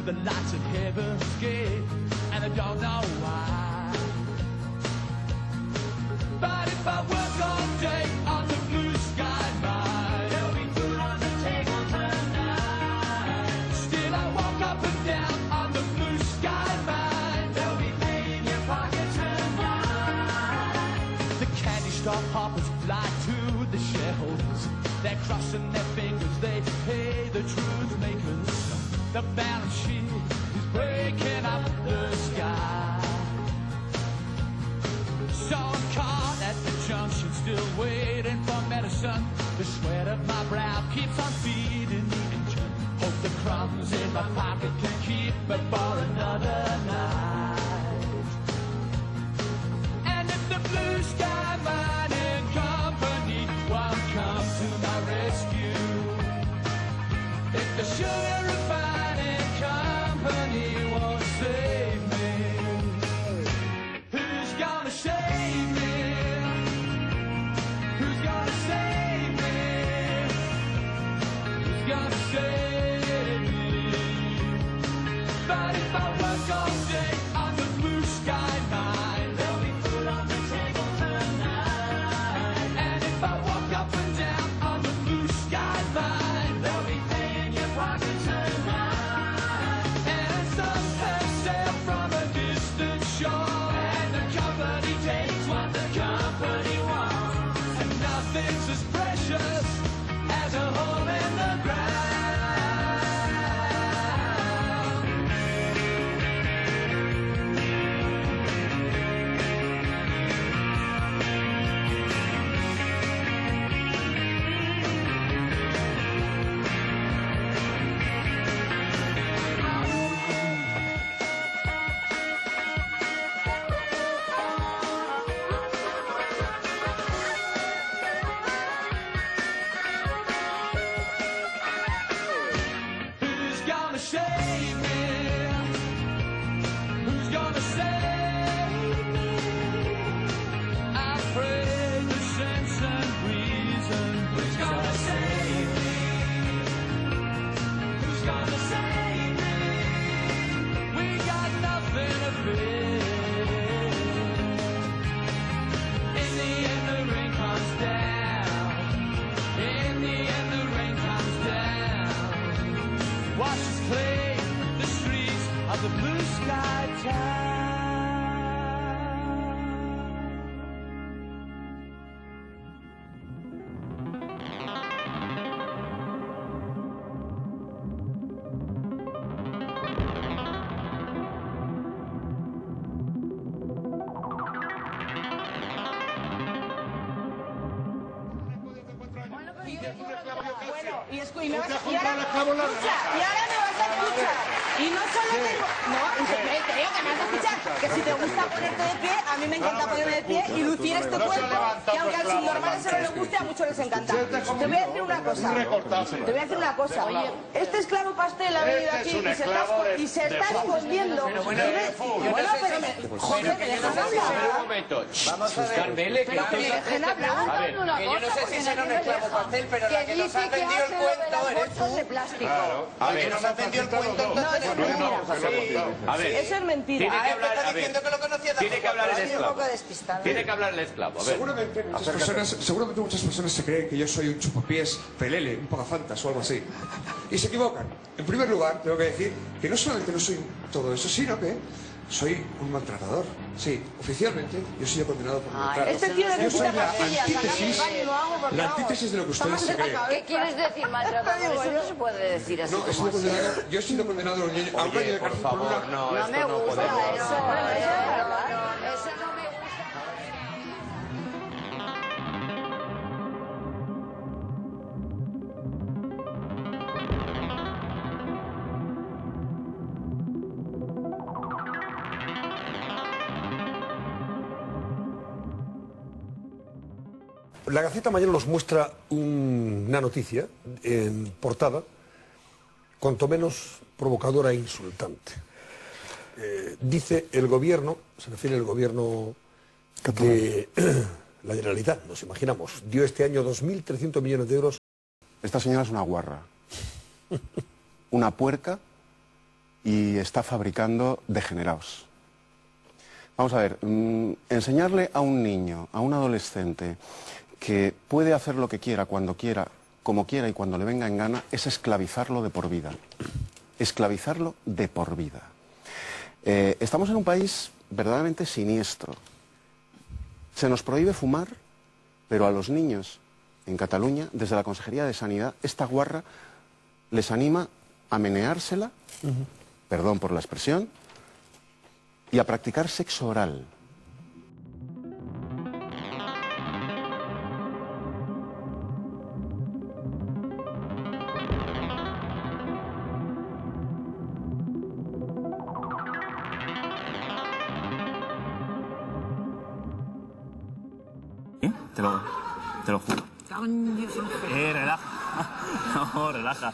the lights at heaven's gate, and I don't know why. But if I work all day on the blue sky mine, there'll be food on the table tonight. Still I walk up and down on the blue sky mine, there'll be pain in your pocket tonight. The candy store hoppers fly to the shareholders, they're crossing their fingers, they pay the truth makers. The balance sheet is breaking up the sky. So I'm caught at the junction, still waiting for medicine. The sweat of my brow keeps on feeding the engine. Hope the crumbs in my pocket can keep me for another night. And if the blue sky mining company won't come to my rescue, if the sugar refining company won't save me, who's gonna save me? Who's gonna save me? Who's gonna save me? But if I work all day on the blue sky mine, there'll be food on the table tonight. And if I walk up and down on the blue sky mine, there'll be pay in your pocket tonight. And some have sailed from a distant shore, and the company takes what the company wants. And nothing's as precious as a hole in the ground. Who's gonna save me? Who's gonna save me? I pray the sense and reason. Who's gonna save me? Who's gonna save me? We got nothing to fear. In the end the rain comes down. In the end the rain comes down. Washes clean the streets of the blue sky town. Bueno, y, escu- y me vas a y ahora, escucha, y ahora me vas a escuchar. Y no solo tengo. No, te, te digo que me vas a escuchar. Que si te gusta ponerte de pie, a mí me encanta ponerme de pie y lucir este cuerpo. Que aunque a los subnormales se les guste, a muchos les encanta. Te voy a decir una cosa. Te voy a decir una cosa. Este esclavo pastel ha venido aquí y se está, y se está escondiendo. Bueno, pero me. Joder, me dejas hablar. Un momento. Vamos a ver. Carmele, que me dejen hablar. A ver, que yo no sé si será un esclavo pastel, pero la que nos ha vendido el cuento eres tú. De plástico. Claro. A ver, nos ha vendido el cuento entonces eres tú. A ver. Eso es mentira. Tiene que hablar, a ver. Tiene que hablar el esclavo. Despistada. Tiene que hablar el esclavo. A ver. Seguramente muchas, personas, seguramente muchas personas se creen que yo soy un chupapiés pelele, un pagafantas o algo así. Y se equivocan. En primer lugar, tengo que decir que no solamente no soy todo eso, sino que soy un maltratador. Sí, oficialmente yo he sido condenado por maltrato. Este tío Yo necesita soy la pastillas, antítesis, sacarle el baño, lo hago porque la vamos, antítesis de lo que ustedes se creen. ¿Qué quieres decir, maltratador? Eso no se puede decir así. No, he sido condenado, yo he sido condenado a un año a un año de cárcel por una... No, no me gusta eso. Eso no me gusta. La Gaceta Mañana nos muestra un- una noticia en portada, cuanto menos provocadora e insultante. Eh, dice el gobierno, se refiere al gobierno de la Generalitat, nos imaginamos, dio este año dos mil trescientos millones de euros. Esta señora es una guarra, una puerca y está fabricando degenerados. Vamos a ver, mmm, enseñarle a un niño, a un adolescente, que puede hacer lo que quiera, cuando quiera, como quiera y cuando le venga en gana, es esclavizarlo de por vida. Esclavizarlo de por vida. Eh, estamos en un país verdaderamente siniestro. Se nos prohíbe fumar, pero a los niños en Cataluña, desde la Consejería de Sanidad, esta guarra les anima a meneársela, uh-huh. perdón por la expresión, y a practicar sexo oral. ¿Eh? Te lo, te lo juro. Eh, relaja. No, relaja.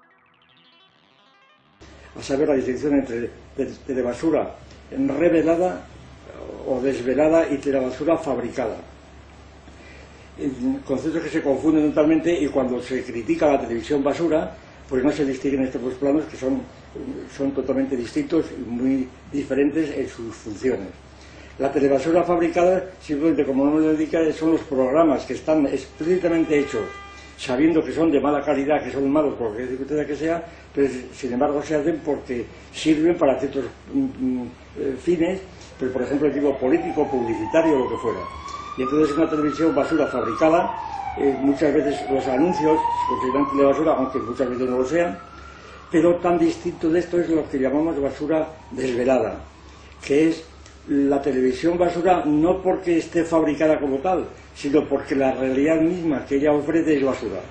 A saber la distinción entre telebasura revelada o desvelada y telebasura fabricada. Conceptos que se confunden totalmente, y cuando se critica la televisión basura, pues no se distinguen estos dos planos, que son, son totalmente distintos y muy diferentes en sus funciones. La telebasura fabricada, simplemente como no lo dedica, son los programas que están explícitamente hechos, sabiendo que son de mala calidad, que son malos por cualquier circunstancia que sea, pero sin embargo se hacen porque sirven para ciertos mm, eh, fines, pero por ejemplo el tipo político, publicitario o lo que fuera. Y entonces una televisión basura fabricada, eh, muchas veces los anuncios se consideran telebasura, aunque muchas veces no lo sean, pero tan distinto de esto es lo que llamamos basura desvelada, que es la televisión basura no porque esté fabricada como tal, sino porque la realidad misma que ella ofrece es basura.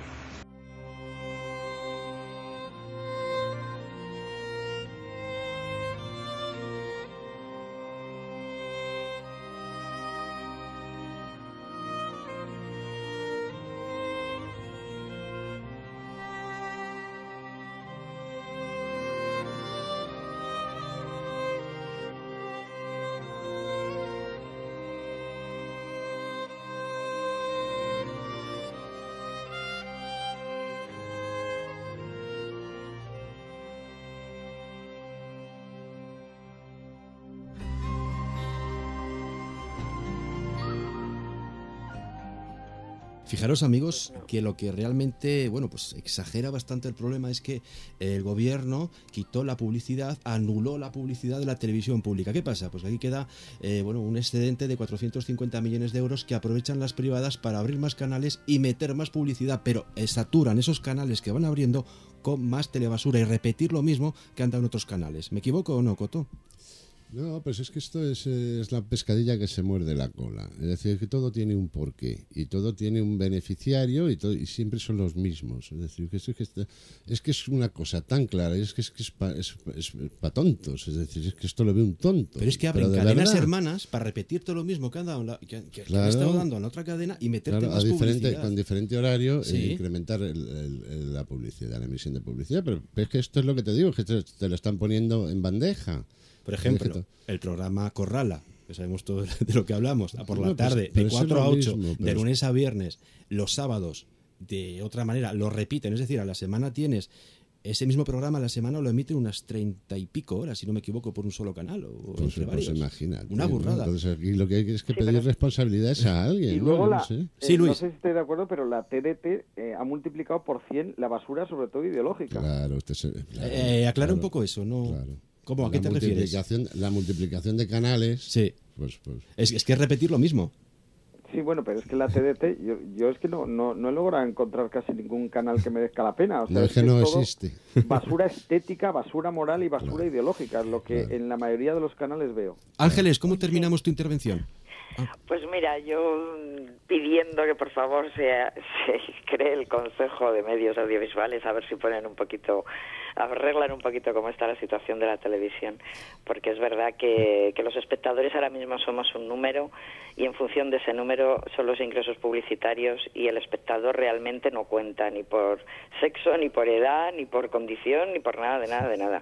Fijaros, amigos, que lo que realmente, bueno, pues exagera bastante el problema es que el gobierno quitó la publicidad, anuló la publicidad de la televisión pública. ¿Qué pasa? Pues aquí queda, eh, bueno, un excedente de cuatrocientos cincuenta millones de euros que aprovechan las privadas para abrir más canales y meter más publicidad, pero saturan esos canales que van abriendo con más telebasura y repetir lo mismo que han dado en otros canales. ¿Me equivoco o no, Coto? No, pues es que esto es, es la pescadilla que se muerde la cola. Es decir, que todo tiene un porqué y todo tiene un beneficiario y, todo, y siempre son los mismos. Es decir, que es que, está, es, que es una cosa tan clara, es que es, que es para es, es pa tontos. Es decir, es que esto lo ve un tonto. Pero es que abren cadenas hermanas para repetir todo lo mismo que han, dado la, que, que, claro, que han estado dando en la otra cadena y meterte claro, más a diferente, publicidad. Con diferente horario, ¿Sí? e incrementar el, el, el, la publicidad, la emisión de publicidad. Pero, pero es que esto es lo que te digo, que te, te lo están poniendo en bandeja. Por ejemplo, el programa Corrala, que sabemos todo de lo que hablamos, a por la no, tarde, pues, de cuatro a ocho, mismo, de lunes a viernes, los sábados, de otra manera, lo repiten, es decir, a la semana tienes ese mismo programa, a la semana lo emiten unas treinta y pico horas, si no me equivoco, por un solo canal, o pues, entre varios. Pues imagínate, una burrada. ¿no? Entonces aquí lo que hay es que sí, pedir pero... responsabilidades a alguien. Y luego ¿no? la, No sé. eh, sí, Luis. No sé si estoy de acuerdo, pero la T D T eh, ha multiplicado por cien la basura, sobre todo ideológica. Claro, usted se, claro, eh, aclara claro, un poco eso, ¿no? Claro. ¿Cómo? ¿A la qué te refieres? La multiplicación de canales. Sí. Pues, pues. Es, es que es repetir lo mismo. Sí, bueno, pero es que la T D T, yo, yo es que no, no, no he logrado encontrar casi ningún canal que merezca la pena. O sea, no, es que, es no todo existe. Basura estética, basura moral y basura claro. ideológica, es lo que claro. en la mayoría de los canales veo. Ángeles, ¿cómo terminamos tu intervención? Ah. Pues mira, yo pidiendo que por favor se, se cree el Consejo de Medios Audiovisuales, a ver si ponen un poquito, arreglan un poquito cómo está la situación de la televisión, porque es verdad que, que los espectadores ahora mismo somos un número y en función de ese número son los ingresos publicitarios y el espectador realmente no cuenta ni por sexo, ni por edad, ni por condición, ni por nada, de nada, de nada.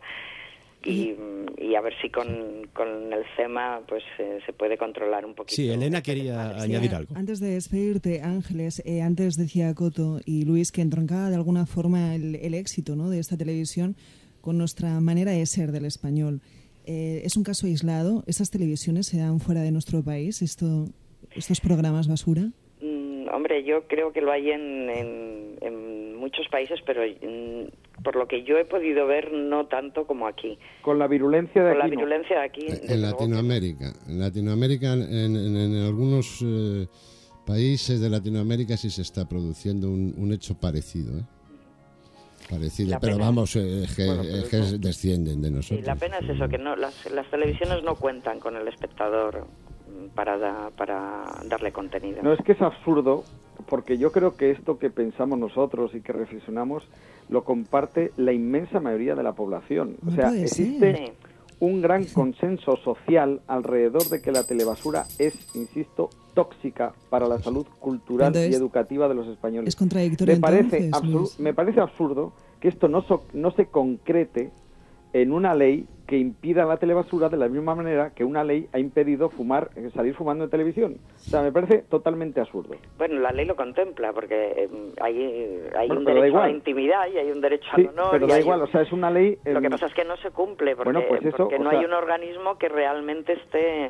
Y, y a ver si con, con el CEMA pues eh, se puede controlar un poquito. Sí, Elena quería sí, añadir algo. Antes de despedirte, Ángeles, eh, antes decía Coto y Luis que entroncaba de alguna forma el, el éxito, ¿no?, de esta televisión con nuestra manera de ser del español. Eh, ¿Es un caso aislado? ¿Esas televisiones se dan fuera de nuestro país, esto, estos programas basura? Mm, hombre, yo creo que lo hay en, en, en muchos países, pero mm, por lo que yo he podido ver, no tanto como aquí. Con la virulencia de Con aquí la virulencia de aquí. En Latinoamérica. En Latinoamérica, en, en, en algunos eh, países de Latinoamérica sí se está produciendo un, un hecho parecido, ¿eh? Parecido, La pero pena. vamos, eh, es que, Bueno, pero es que eso- descienden de Y nosotros. la pena es eso, que no las, las televisiones no cuentan con el espectador mm, para, da- para darle contenido. No, es que es absurdo, porque yo creo que esto que pensamos nosotros y que reflexionamos lo comparte la inmensa mayoría de la población. O No sea, puede existe ser. un gran consenso social alrededor de que la telebasura es, insisto, tóxica para la salud cultural Entonces, y educativa de los españoles. ¿es contradictorio me parece, entonces, absur- Luis? me parece absurdo que esto no, so- no se concrete en una ley que impida la telebasura de la misma manera que una ley ha impedido fumar, eh, salir fumando en televisión. O sea, me parece totalmente absurdo. Bueno, la ley lo contempla, porque eh, hay, hay Bueno, un pero da derecho a igual. la intimidad y hay un derecho Sí, al honor. pero y da hay igual, un- o sea, es una ley... Lo que em, pasa es que no se cumple, porque, Bueno, pues eso, porque o no sea- hay un organismo que realmente esté...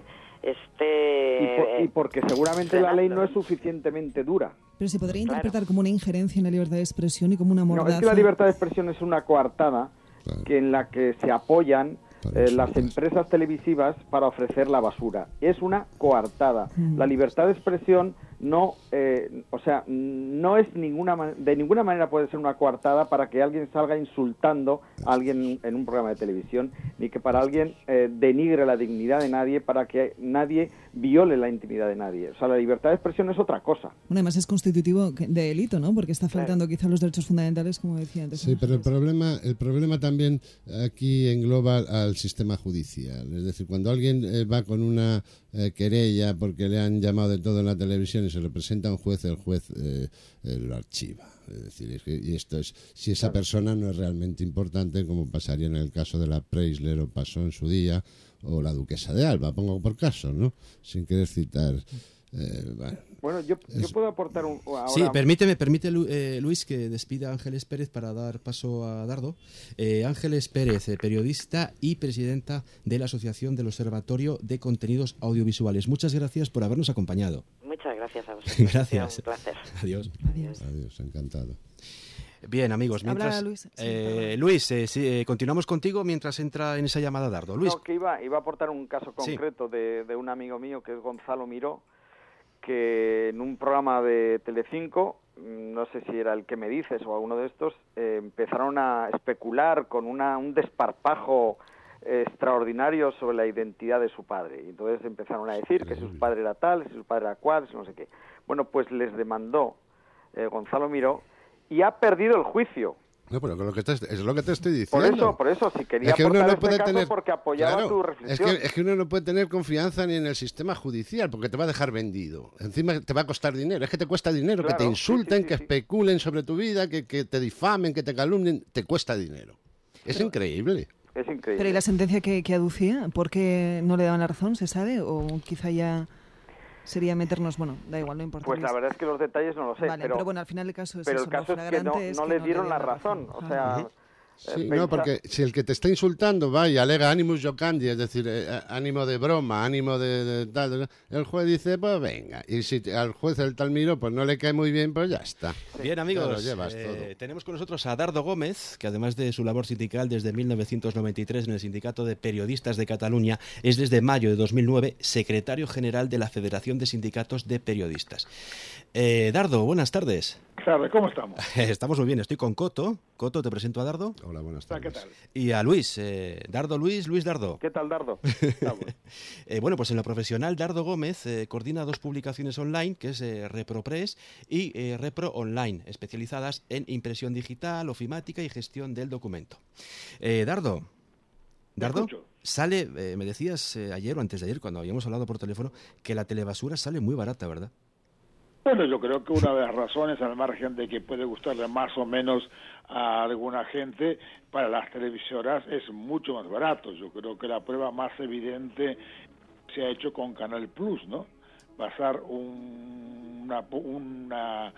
esté y, por- y porque seguramente la ley no es frenando. suficientemente dura. Pero se podría interpretar como una injerencia en la libertad de expresión y como una No, mordaza. es que la libertad de expresión es una coartada que en la que se apoyan eh, las empresas televisivas para ofrecer la basura. Es una coartada. Mm. La libertad de expresión no, eh, o sea, no es ninguna ma- de ninguna manera puede ser una coartada para que alguien salga insultando a alguien en un programa de televisión, ni que para alguien eh, denigre la dignidad de nadie, para que nadie viole la intimidad de nadie. O sea, la libertad de expresión es otra cosa. Bueno, además es constitutivo que- de delito, ¿no? Porque está faltando quizá los derechos fundamentales, como decía antes. Sí, pero el problema, el problema también aquí engloba al sistema judicial. Es decir, cuando alguien eh, va con una eh, querella porque le han llamado de todo en la televisión y se le presenta a un juez, el juez eh, eh, lo archiva. Es decir, es que, y esto es, si esa persona no es realmente importante, como pasaría en el caso de la Preisler o pasó en su día, o la duquesa de Alba, pongo por caso, ¿no? Sin querer citar. Eh, bueno, Bueno, yo, yo puedo aportar un... Ahora, Sí, permíteme, permite Lu- eh, Luis que despida a Ángeles Pérez para dar paso a Dardo. Eh, Ángeles Pérez, eh, periodista y presidenta de la Asociación del Observatorio de Contenidos Audiovisuales. Muchas gracias por habernos acompañado. Muchas gracias a vosotros. Gracias. Un placer. Adiós. Adiós, encantado. Bien, amigos, Habla mientras... Luis. Sí, eh, Luis, eh, sí, eh, continuamos contigo mientras entra en esa llamada Dardo. Luis. No, que iba, iba a aportar un caso Sí. concreto de, de un amigo mío que es Gonzalo Miró, que en un programa de Telecinco, mm, no sé si era el que me dices o alguno de estos, eh, empezaron a especular con una, un desparpajo eh, extraordinario sobre la identidad de su padre. Y entonces empezaron a decir que su padre era tal, que su padre era cual, no sé qué. Bueno, pues les demandó eh, Gonzalo Miró y ha perdido el juicio. No, pero lo que te, es lo que te estoy Por diciendo. eso, por eso, si quería Es que uno aportar no este puede caso tener- porque apoyaba Claro, tu es reflexión. que, es que uno no puede tener confianza ni en el sistema judicial porque te va a dejar vendido. Encima te va a costar dinero. Es que te cuesta dinero. Claro, que te sí, insulten, sí, sí, que sí. especulen sobre tu vida, que, que te difamen, que te calumnien. Te cuesta dinero. Es increíble. Es increíble. Pero ¿y la sentencia que, que aducía? ¿Por qué no le daban la razón? ¿Se sabe? ¿O quizá ya sería meternos? Bueno, da igual, no importa. Pues la Luis. verdad es que los detalles no lo sé. Vale, pero, pero bueno, al final el caso es pero eso, el caso lo es que no, flagrante es no que le no dieron le la dieron la razón. razón. O sea, Ujú. eh, Sí, pensa- no, porque si el que te está insultando va y alega ánimos jocandi, es decir, eh, ánimo de broma, ánimo de, de tal, el juez dice, pues venga. Y si te- al juez el tal Miró pues no le cae muy bien, pues ya está. Bien, Ya amigos, lo llevas eh, todo. tenemos con nosotros a Dardo Gómez, que además de su labor sindical desde mil novecientos noventa y tres en el Sindicato de Periodistas de Cataluña, es desde mayo de dos mil nueve secretario general de la Federación de Sindicatos de Periodistas. Eh, Dardo, buenas tardes. Tarde, ¿cómo estamos? Estamos muy bien, estoy con Coto. Coto, te presento a Dardo. Hola, buenas ¿Qué tal? Y a Luis. eh, Dardo Luis, Luis Dardo. ¿Qué tal, Dardo? Eh, bueno, pues en lo profesional, Dardo Gómez eh, coordina dos publicaciones online, que es eh, ReproPress y eh, Repro Online, especializadas en impresión digital, ofimática y gestión del documento. Eh, Dardo, Dardo, escucho. sale, eh, me decías eh, ayer o antes de ayer, cuando habíamos hablado por teléfono, que la telebasura sale muy barata, ¿verdad? Bueno, yo creo que una de las razones, al margen de que puede gustarle más o menos a alguna gente, para las televisoras es mucho más barato. Yo creo que la prueba más evidente se ha hecho con Canal Plus, ¿no? Pasar un- una, una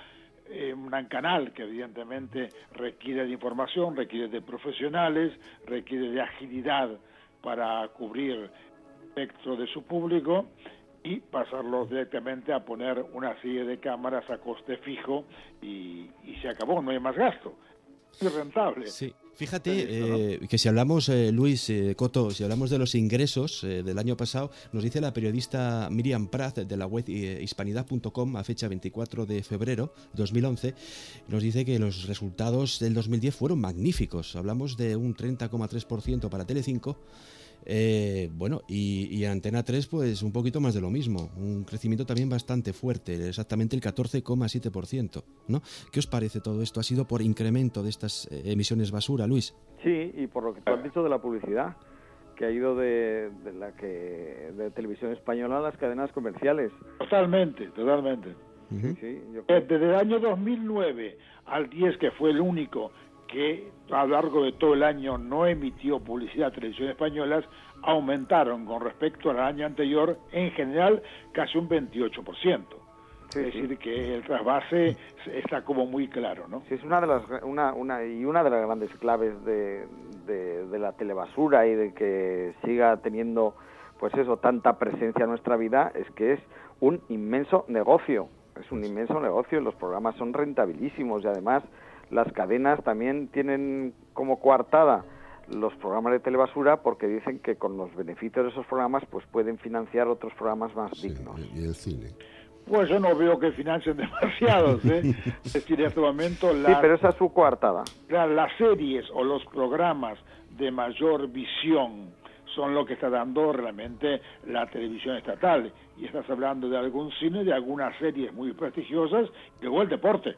eh, un canal que evidentemente requiere de información, requiere de profesionales, requiere de agilidad para cubrir el espectro de su público, y pasarlos directamente a poner una serie de cámaras a coste fijo y, y se acabó, no hay más gasto. Es rentable. Sí. Fíjate eh, que si hablamos, eh, Luis eh, Coto, si hablamos de los ingresos eh, del año pasado, nos dice la periodista Miriam Prat de la web eh, hispanidad punto com a fecha veinticuatro de febrero de dos mil once, nos dice que los resultados del dos mil diez fueron magníficos. Hablamos de un treinta coma tres por ciento para Telecinco. Eh, bueno, y, y Antena tres pues un poquito más de lo mismo, un crecimiento también bastante fuerte, exactamente el catorce coma siete por ciento, ¿no? ¿Qué os parece todo esto? ¿Ha sido por incremento de estas eh, emisiones basura, Luis? Sí, y por lo que tú has dicho de la publicidad, que ha ido de, de la que de Televisión Española a las cadenas comerciales. Totalmente, totalmente. Uh-huh. Sí, yo creo. Desde el año dos mil nueve al diez, que fue el único que a lo largo de todo el año no emitió publicidad a Televisión Españolas, aumentaron con respecto al año anterior en general casi un veintiocho por ciento. Sí, es sí. decir, que el trasvase está como muy claro, ¿no? Sí, es una de las una, una y una de las grandes claves de, de, de la telebasura y de que siga teniendo, pues eso, tanta presencia en nuestra vida, es que es un inmenso negocio. Es un inmenso negocio, los programas son rentabilísimos y además las cadenas también tienen como coartada los programas de telebasura porque dicen que con los beneficios de esos programas pues pueden financiar otros programas más sí, dignos. Y el cine. Pues yo no veo que financien demasiados, ¿eh? Es decir, en este momento... La, sí, pero esa es su coartada. La, las series o los programas de mayor visión son lo que está dando realmente la televisión estatal. Y estás hablando de algún cine, de algunas series muy prestigiosas, y luego el deporte.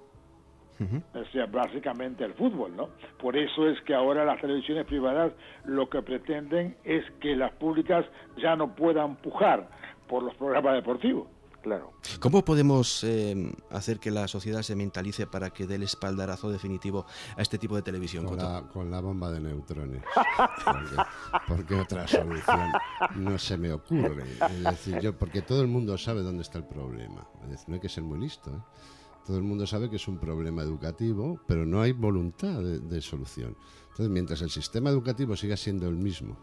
O sea, básicamente el fútbol, ¿no? Por eso es que ahora las televisiones privadas lo que pretenden es que las públicas ya no puedan pujar por los programas deportivos. Claro. ¿Cómo podemos eh, hacer que la sociedad se mentalice para que dé el espaldarazo definitivo a este tipo de televisión? Con, la, con la bomba de neutrones. Porque, porque otra solución no se me ocurre. Es decir, yo, porque todo el mundo sabe dónde está el problema. Es decir, no hay que ser muy listo, ¿eh? Todo el mundo sabe que es un problema educativo, pero no hay voluntad de, de solución. Entonces, mientras el sistema educativo siga siendo el mismo,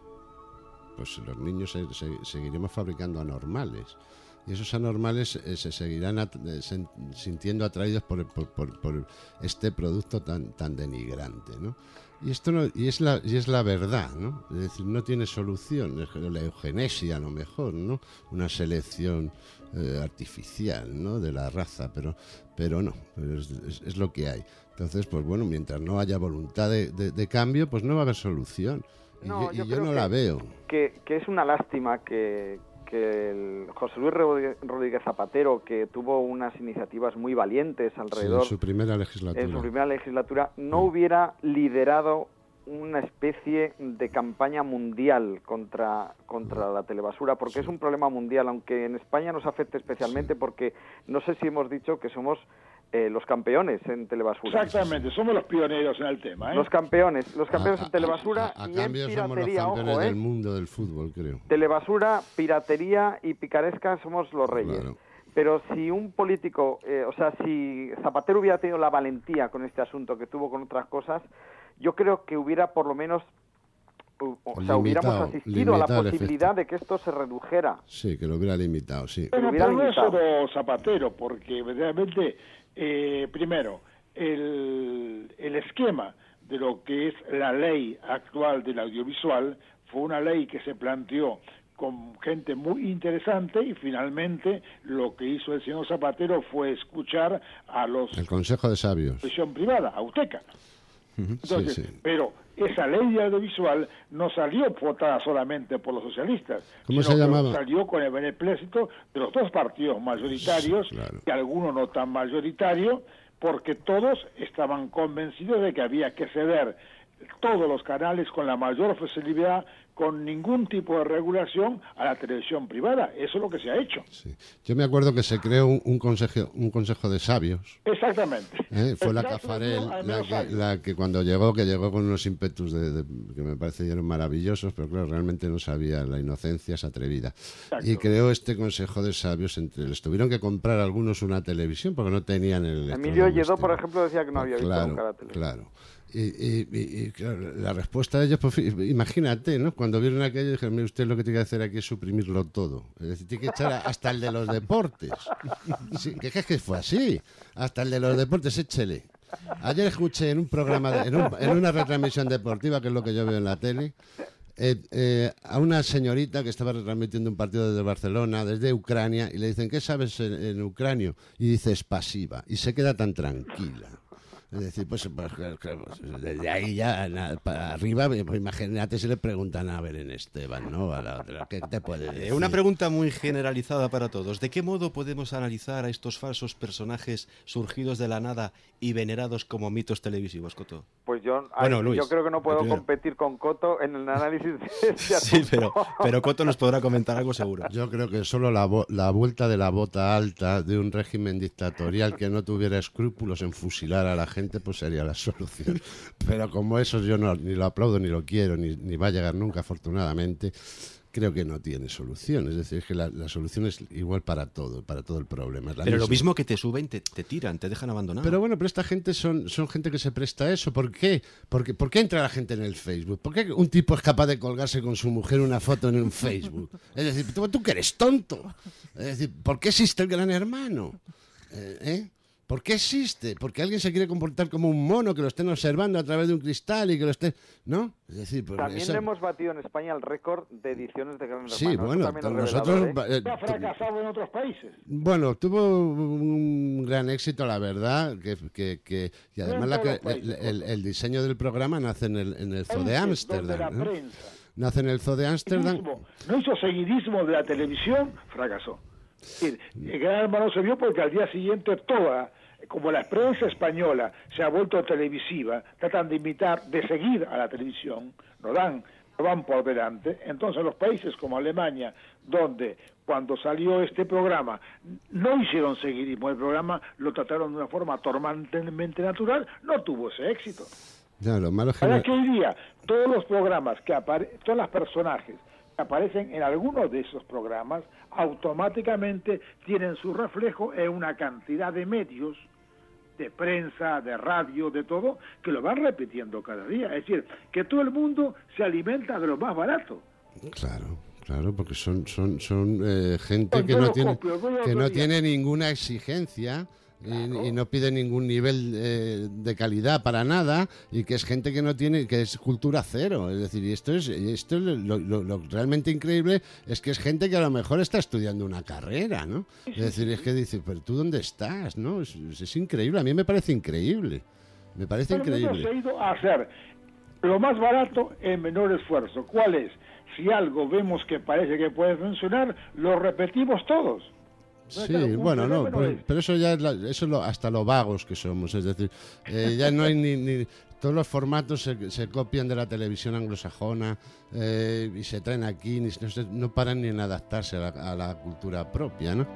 pues los niños se, se, seguiremos fabricando anormales. Y esos anormales eh, se seguirán at se, sintiendo atraídos por, por, por, por este producto tan, tan denigrante, ¿no? Y esto no, y es la y es la verdad, ¿no? Es decir, no tiene solución. La eugenesia, a lo mejor, ¿no? Una selección eh, artificial, ¿no? De la raza, pero pero no, es, es, es lo que hay. Entonces, pues bueno, mientras no haya voluntad de, de, de cambio, pues no va a haber solución. Y no, yo, y yo, yo no que, la veo. Que, que es una lástima que que el José Luis Rodríguez Zapatero, que tuvo unas iniciativas muy valientes alrededor... Sí, en su primera legislatura. En su primera legislatura, no sí. hubiera liderado una especie de campaña mundial contra, contra la telebasura, porque sí. es un problema mundial, aunque en España nos afecte especialmente, sí. porque no sé si hemos dicho que somos eh, los campeones en telebasura. Exactamente, somos los pioneros en el tema, ¿eh? Los campeones, los campeones a, en telebasura a, a, a y cambio en somos piratería, los campeones ojo, del ¿eh? mundo del fútbol, creo. Telebasura, piratería y picaresca somos los reyes. Claro. Pero si un político, eh, o sea, si Zapatero hubiera tenido la valentía con este asunto que tuvo con otras cosas, yo creo que hubiera por lo menos, o, o sea, limitado, hubiéramos asistido a la posibilidad de que esto se redujera. Sí, que lo hubiera limitado, sí. Bueno, pero no es solo Zapatero, porque verdaderamente, eh, primero, el, el esquema de lo que es la ley actual del audiovisual fue una ley que se planteó con gente muy interesante y finalmente lo que hizo el señor Zapatero fue escuchar a los... El Consejo de Sabios. Prisión privada, Auteca. Entonces, sí, sí. Pero esa ley de audiovisual no salió votada solamente por los socialistas, ¿Cómo sino se que llamaba? Salió con el beneplácito de los dos partidos mayoritarios, sí, claro. y algunos no tan mayoritarios, porque todos estaban convencidos de que había que ceder todos los canales con la mayor facilidad, con ningún tipo de regulación a la televisión privada. Eso es lo que se ha hecho. Sí. Yo me acuerdo que se creó un, un consejo un consejo de sabios. Exactamente. ¿Eh? Fue la Exacto, Cafarel al la menos que, sabio. la que cuando llegó, que llegó con unos ímpetus de, de- que me parecieron maravillosos, pero claro, realmente no sabía, la inocencia es atrevida. Y creó este consejo de sabios, entre les tuvieron que comprar algunos una televisión porque no tenían el Emilio electrodoméstico. Lledó, por ejemplo, decía que no había visto Claro, nunca la tele. claro. Y, y- y- y, claro, la respuesta de ellos, pues, imagínate, ¿no? Cuando vieron aquello, dijeron, mire, usted lo que tiene que hacer aquí es suprimirlo todo. Es decir, tiene que echar a- hasta el de los deportes. Sí, que es que fue así. Hasta el de los deportes, échele. Ayer escuché en un programa, de- en, un- en una retransmisión deportiva, que es lo que yo veo en la tele, eh, eh, a una señorita que estaba retransmitiendo un partido desde Barcelona, desde Ucrania, y le dicen, ¿qué sabes en, en ucranio? Y dice, es pasiva. Y se queda tan tranquila. Es decir, pues, pues, claro, claro, pues, desde ahí ya na- para arriba, pues, imagínate si le preguntan a Belén Esteban, ¿no? A la otra, ¿qué te puede decir? Eh, Una pregunta muy generalizada para todos. ¿De qué modo podemos analizar a estos falsos personajes surgidos de la nada y venerados como mitos televisivos, Coto? Pues yo, Bueno, ay, Luis, yo creo que no puedo el primero. competir con Coto en el análisis de este Sí, pero, asunto. pero Coto nos podrá comentar algo seguro. Yo creo que solo la, vo- la vuelta de la bota alta de un régimen dictatorial que no tuviera escrúpulos en fusilar a la gente, pues sería la solución. Pero como eso yo no, ni lo aplaudo, ni lo quiero, ni, ni va a llegar nunca, afortunadamente, creo que no tiene solución. Es decir, es que la, la solución es igual para todo, para todo el problema. Es la Pero lo misma. mismo que te suben, te, te tiran, te dejan abandonado. Pero bueno, pero esta gente son, son gente que se presta a eso. ¿Por qué? Porque, ¿Por qué entra la gente en el Facebook? ¿Por qué un tipo es capaz de colgarse con su mujer una foto en un Facebook? Es decir, tú, tú que eres tonto. Es decir, ¿por qué existe el Gran Hermano? Eh, ¿eh? ¿Por qué existe? Porque alguien se quiere comportar como un mono, que lo estén observando a través de un cristal y que lo estén... ¿No? Es decir, pues También esa- hemos batido en España el récord de ediciones de Gran Hermano. Sí, Eso bueno, también es nosotros... revelador, ¿eh? eh, Ha fracasado en otros países. Bueno, tuvo un gran éxito, la verdad, que, que, que- y además la que- el, el- el diseño del programa nace en el, en el Zoo de Países donde Ámsterdam. la ¿no? prensa Nace en el Zoo de Ámsterdam. Seguidismo, no hizo seguidismo de la televisión, fracasó. Es decir, el Gran Hermano se vio porque al día siguiente toda, como la prensa española se ha vuelto televisiva, tratan de imitar, de seguir a la televisión, no dan, no van por delante. Entonces los países como Alemania, donde cuando salió este programa no hicieron seguidismo, el programa lo trataron de una forma totalmente natural, no tuvo ese éxito. Ya, lo malo es que Ahora no- que hoy día todos los programas que aparecen, todos los personajes que aparecen en algunos de esos programas, automáticamente tienen su reflejo en una cantidad de medios, de prensa, de radio, de todo, que lo van repitiendo cada día. Es decir, que todo el mundo se alimenta de lo más barato. Claro, claro, porque son, son, son eh, gente Son que no todos tiene, copios, voy a que no otro día. tiene ninguna exigencia. Y, y no pide ningún nivel eh, de calidad para nada, y que es gente que no tiene, que es cultura cero. Es decir, y esto es, y esto es lo, lo- lo realmente increíble, es que es gente que a lo mejor está estudiando una carrera, ¿no? Es decir, es que dice, pero tú dónde estás, ¿no? Es, es increíble, a mí me parece increíble, me parece Todo el mundo increíble. se ha ido a hacer lo más barato en menor esfuerzo. ¿Cuál es? Si algo vemos que parece que puede funcionar, lo repetimos todos. Sí, bueno, no, pero, pero eso ya es, la- eso es lo- hasta lo vagos que somos, es decir, eh, ya no hay ni, ni- todos los formatos se, se copian de la televisión anglosajona eh, y se traen aquí, ni, no, se- no paran ni en adaptarse a la, a la cultura propia, ¿no?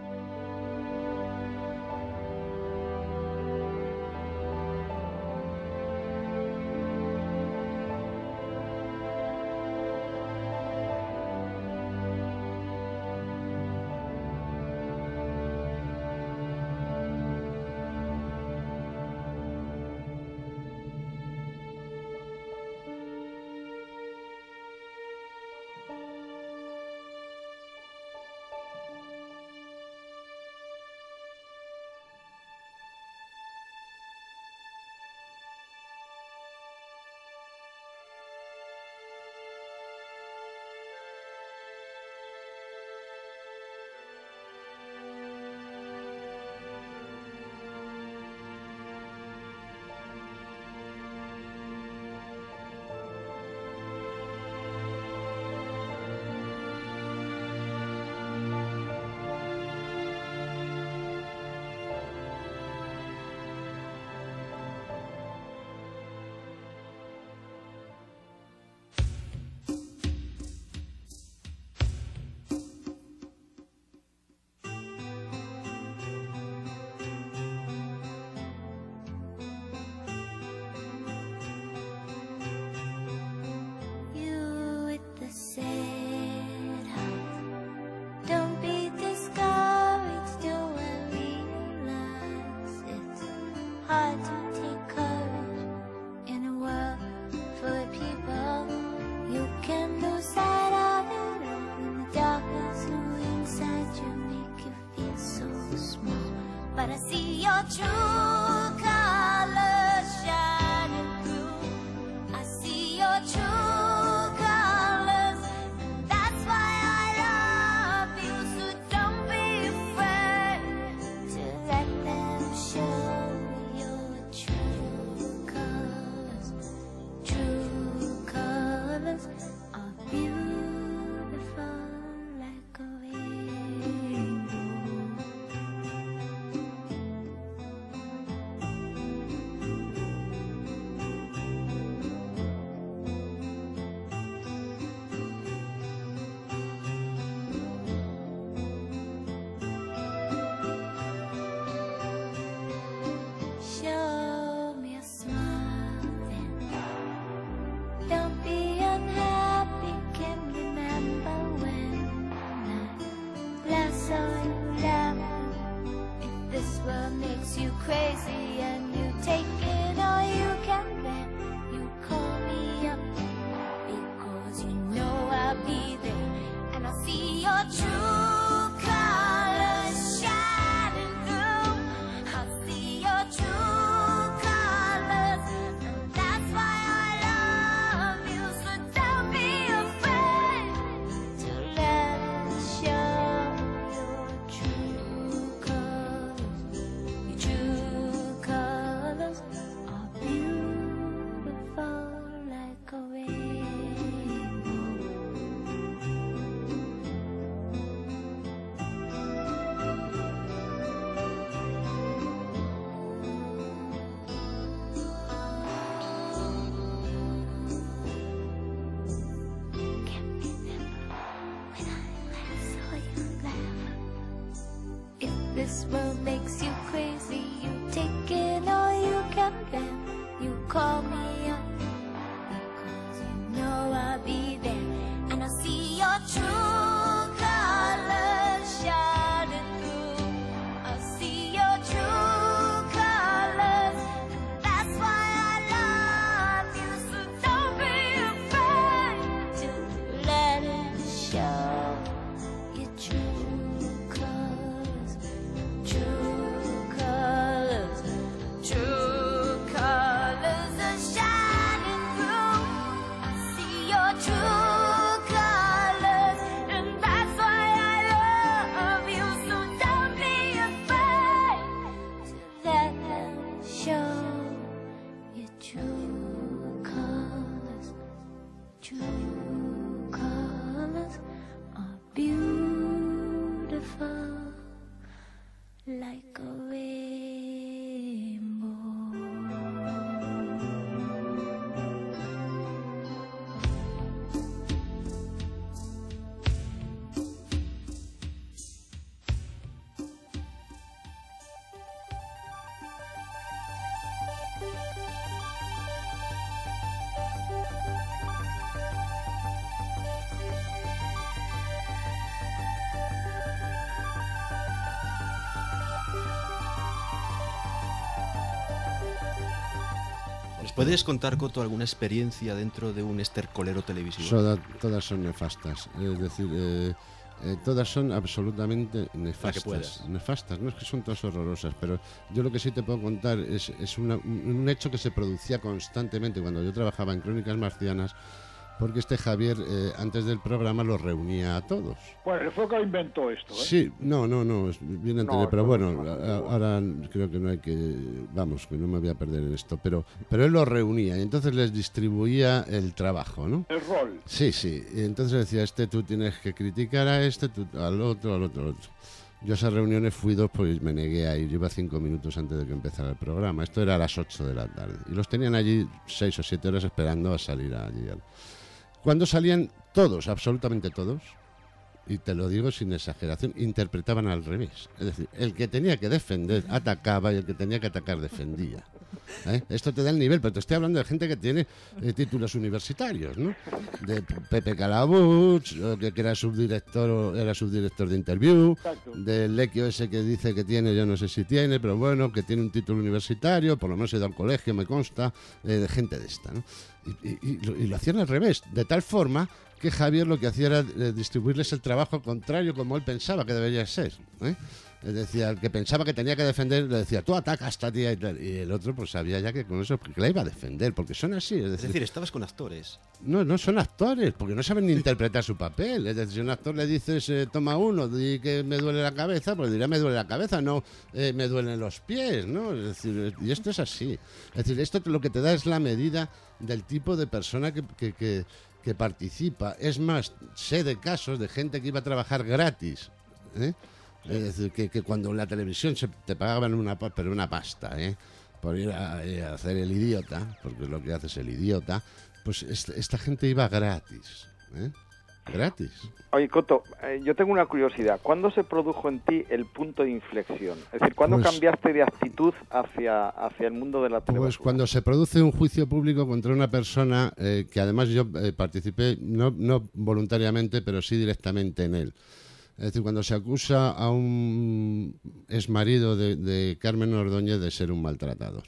hard to take courage in a world full of people. You can lose sight of it all in the darkness who inside you make you feel so small. But I see your true colors shining through. I see your true colors, and that's why I love you. So don't be afraid to let them show your true colors. True colors are beautiful like a rainbow. Show me a smile then. Don't be unhappy, can remember when I last saw you laughing. If this world makes you crazy and you take it all you can, then you call me up, because you know I'll be there. And I'll see your true colors shining through. I'll see your true colors, and that's why I love you. So don't be afraid to let us show your true colors. Your true colors are beautiful like a rainbow. If this world makes you crazy, you take it all you can bear. You call me up, because you know I'll be there. And I'll see your true colors shining through. I'll see your true colors, and that's why I love you. So don't be afraid to let it show your true colors. True colors, true colors are shining through. I see your true colors, and that's why I love you. So don't be afraid to let them show your true colors. True colors are beautiful like a rainbow. ¿Nos puedes contar, Coto, alguna experiencia dentro de un estercolero televisivo? Soda- todas son nefastas. Es decir, eh, eh, todas son absolutamente nefastas. puedas. Nefastas, no es que son todas horrorosas, pero yo lo que sí te puedo contar es, es una- un un hecho que se producía constantemente cuando yo trabajaba en Crónicas Marcianas, porque este Javier, eh, antes del programa, los reunía a todos. Bueno, él fue el que inventó esto, ¿eh? Sí, no, no, no, es bien anterior, No, pero no, bueno, no, no, a- ahora creo que no hay que, vamos, que no me voy a perder en esto, pero, pero él los reunía y entonces les distribuía el trabajo, ¿no? El rol. Sí, sí, y entonces decía, este tú tienes que criticar a este, tú al otro, al otro, al otro. Yo a esas reuniones fui dos, pues me negué a ir, yo iba cinco minutos antes de que empezara el programa, esto era a las ocho de la tarde, y los tenían allí seis o siete horas esperando a salir allí. Cuando salían todos, absolutamente todos, y te lo digo sin exageración, interpretaban al revés. Es decir, el que tenía que defender atacaba y el que tenía que atacar defendía. ¿eh? Esto te da el nivel, pero te estoy hablando de gente que tiene eh, títulos universitarios, ¿no? De Pepe Calabuch, que, que era subdirector era subdirector de Interview, Exacto. del Lequio ese que dice que tiene, yo no sé si tiene, pero bueno, que tiene un título universitario, por lo menos he ido al colegio, me consta, eh, de gente de esta, ¿no? Y, y, y, lo, y lo hacían al revés, de tal forma que Javier lo que hacía era eh, distribuirles el trabajo al contrario, como él pensaba que debería ser, ¿eh? Es decir, al que pensaba que tenía que defender, le decía, tú ataca a esta tía y tal. Y el otro pues sabía ya que con eso que la iba a defender, porque son así. Es decir, Es decir, estabas con actores. no, no son actores, porque no saben ni interpretar su papel. Es decir, si a un actor le dices, eh, toma uno, di que me duele la cabeza, pues dirá me duele la cabeza, no eh, me duelen los pies, ¿no? Es decir, y esto es así. Es decir, esto lo que te da es la medida del tipo de persona que, que, que, que participa. Es más, sé de casos de gente que iba a trabajar gratis, ¿eh? Es decir, que, que cuando en la televisión se te pagaban una, pa- pero una pasta, ¿eh? Por ir a, eh, a hacer el idiota, porque es lo que hace es el idiota, pues est- esta gente iba gratis, ¿eh? Gratis. Oye, Coto, eh, yo tengo una curiosidad. ¿Cuándo se produjo en ti el punto de inflexión? Es decir, ¿cuándo Pues- cambiaste de actitud hacia, hacia el mundo de la televisión? Pues cuando se produce un juicio público contra una persona eh, que además yo eh, participé, no, no voluntariamente, pero sí directamente en él. Es decir, cuando se acusa a un exmarido de, de Carmen Ordóñez de ser un maltratador.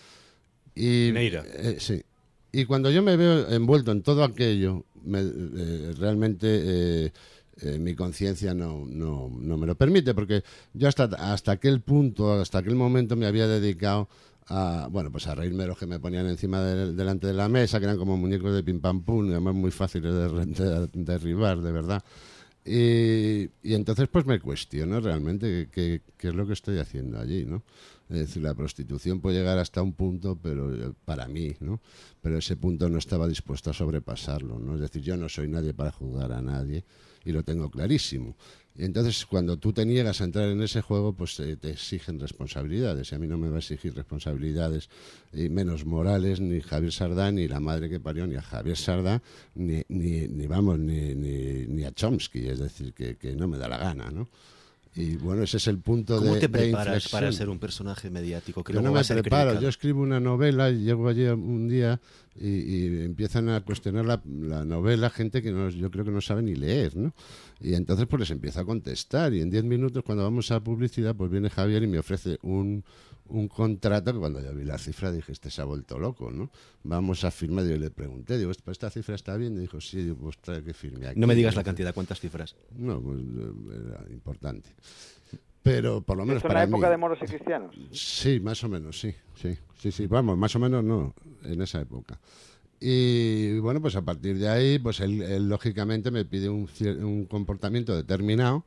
Y, Neira. eh, sí. Y cuando yo me veo envuelto en todo aquello, me, eh, realmente eh, eh, mi conciencia no, no, no me lo permite, porque yo hasta, hasta aquel punto, hasta aquel momento me había dedicado a, bueno, pues a reírme de los que me ponían encima de, delante de la mesa, que eran como muñecos de pim pam pum, y además muy fáciles de, de, de derribar, de verdad. Y, y entonces pues me cuestiono realmente qué qué es lo que estoy haciendo allí, ¿no? Es decir, la prostitución puede llegar hasta un punto, pero eh, para mí, ¿no? Pero ese punto no estaba dispuesto a sobrepasarlo, ¿no? Es decir, yo no soy nadie para juzgar a nadie y lo tengo clarísimo. Y entonces cuando tú te niegas a entrar en ese juego, pues te, te exigen responsabilidades. Y a mí no me va a exigir responsabilidades, y menos morales, ni Javier Sardá, ni la madre que parió, ni a Javier Sardá, ni, ni, ni vamos, ni, ni, ni a Chomsky. Es decir, que, que no me da la gana, ¿no? Y bueno, ese es el punto ¿Cómo de te de preparas inflexión. para ser un personaje mediático que Yo luego no va me a ser preparo, criticado? yo escribo una novela y llego allí un día y, y empiezan a cuestionar la, la novela gente que no, yo creo que no sabe ni leer, ¿no? Y entonces pues les empiezo a contestar y en diez minutos cuando vamos a publicidad pues viene Javier y me ofrece un, un contrato que cuando yo vi la cifra dije, este se ha vuelto loco, ¿no? Vamos a firmar, y yo le pregunté, digo, ¿esta cifra está bien? Y dijo, sí, digo, pues trae que firme aquí. No me digas la cantidad, ¿cuántas cifras? No, pues era importante. Pero por lo menos ¿Es una para época mí, de moros y cristianos? Sí, más o menos, sí, sí, sí, sí, vamos, más o menos no, en esa época. Y bueno, pues a partir de ahí, pues él, él lógicamente me pide un, cier- un comportamiento determinado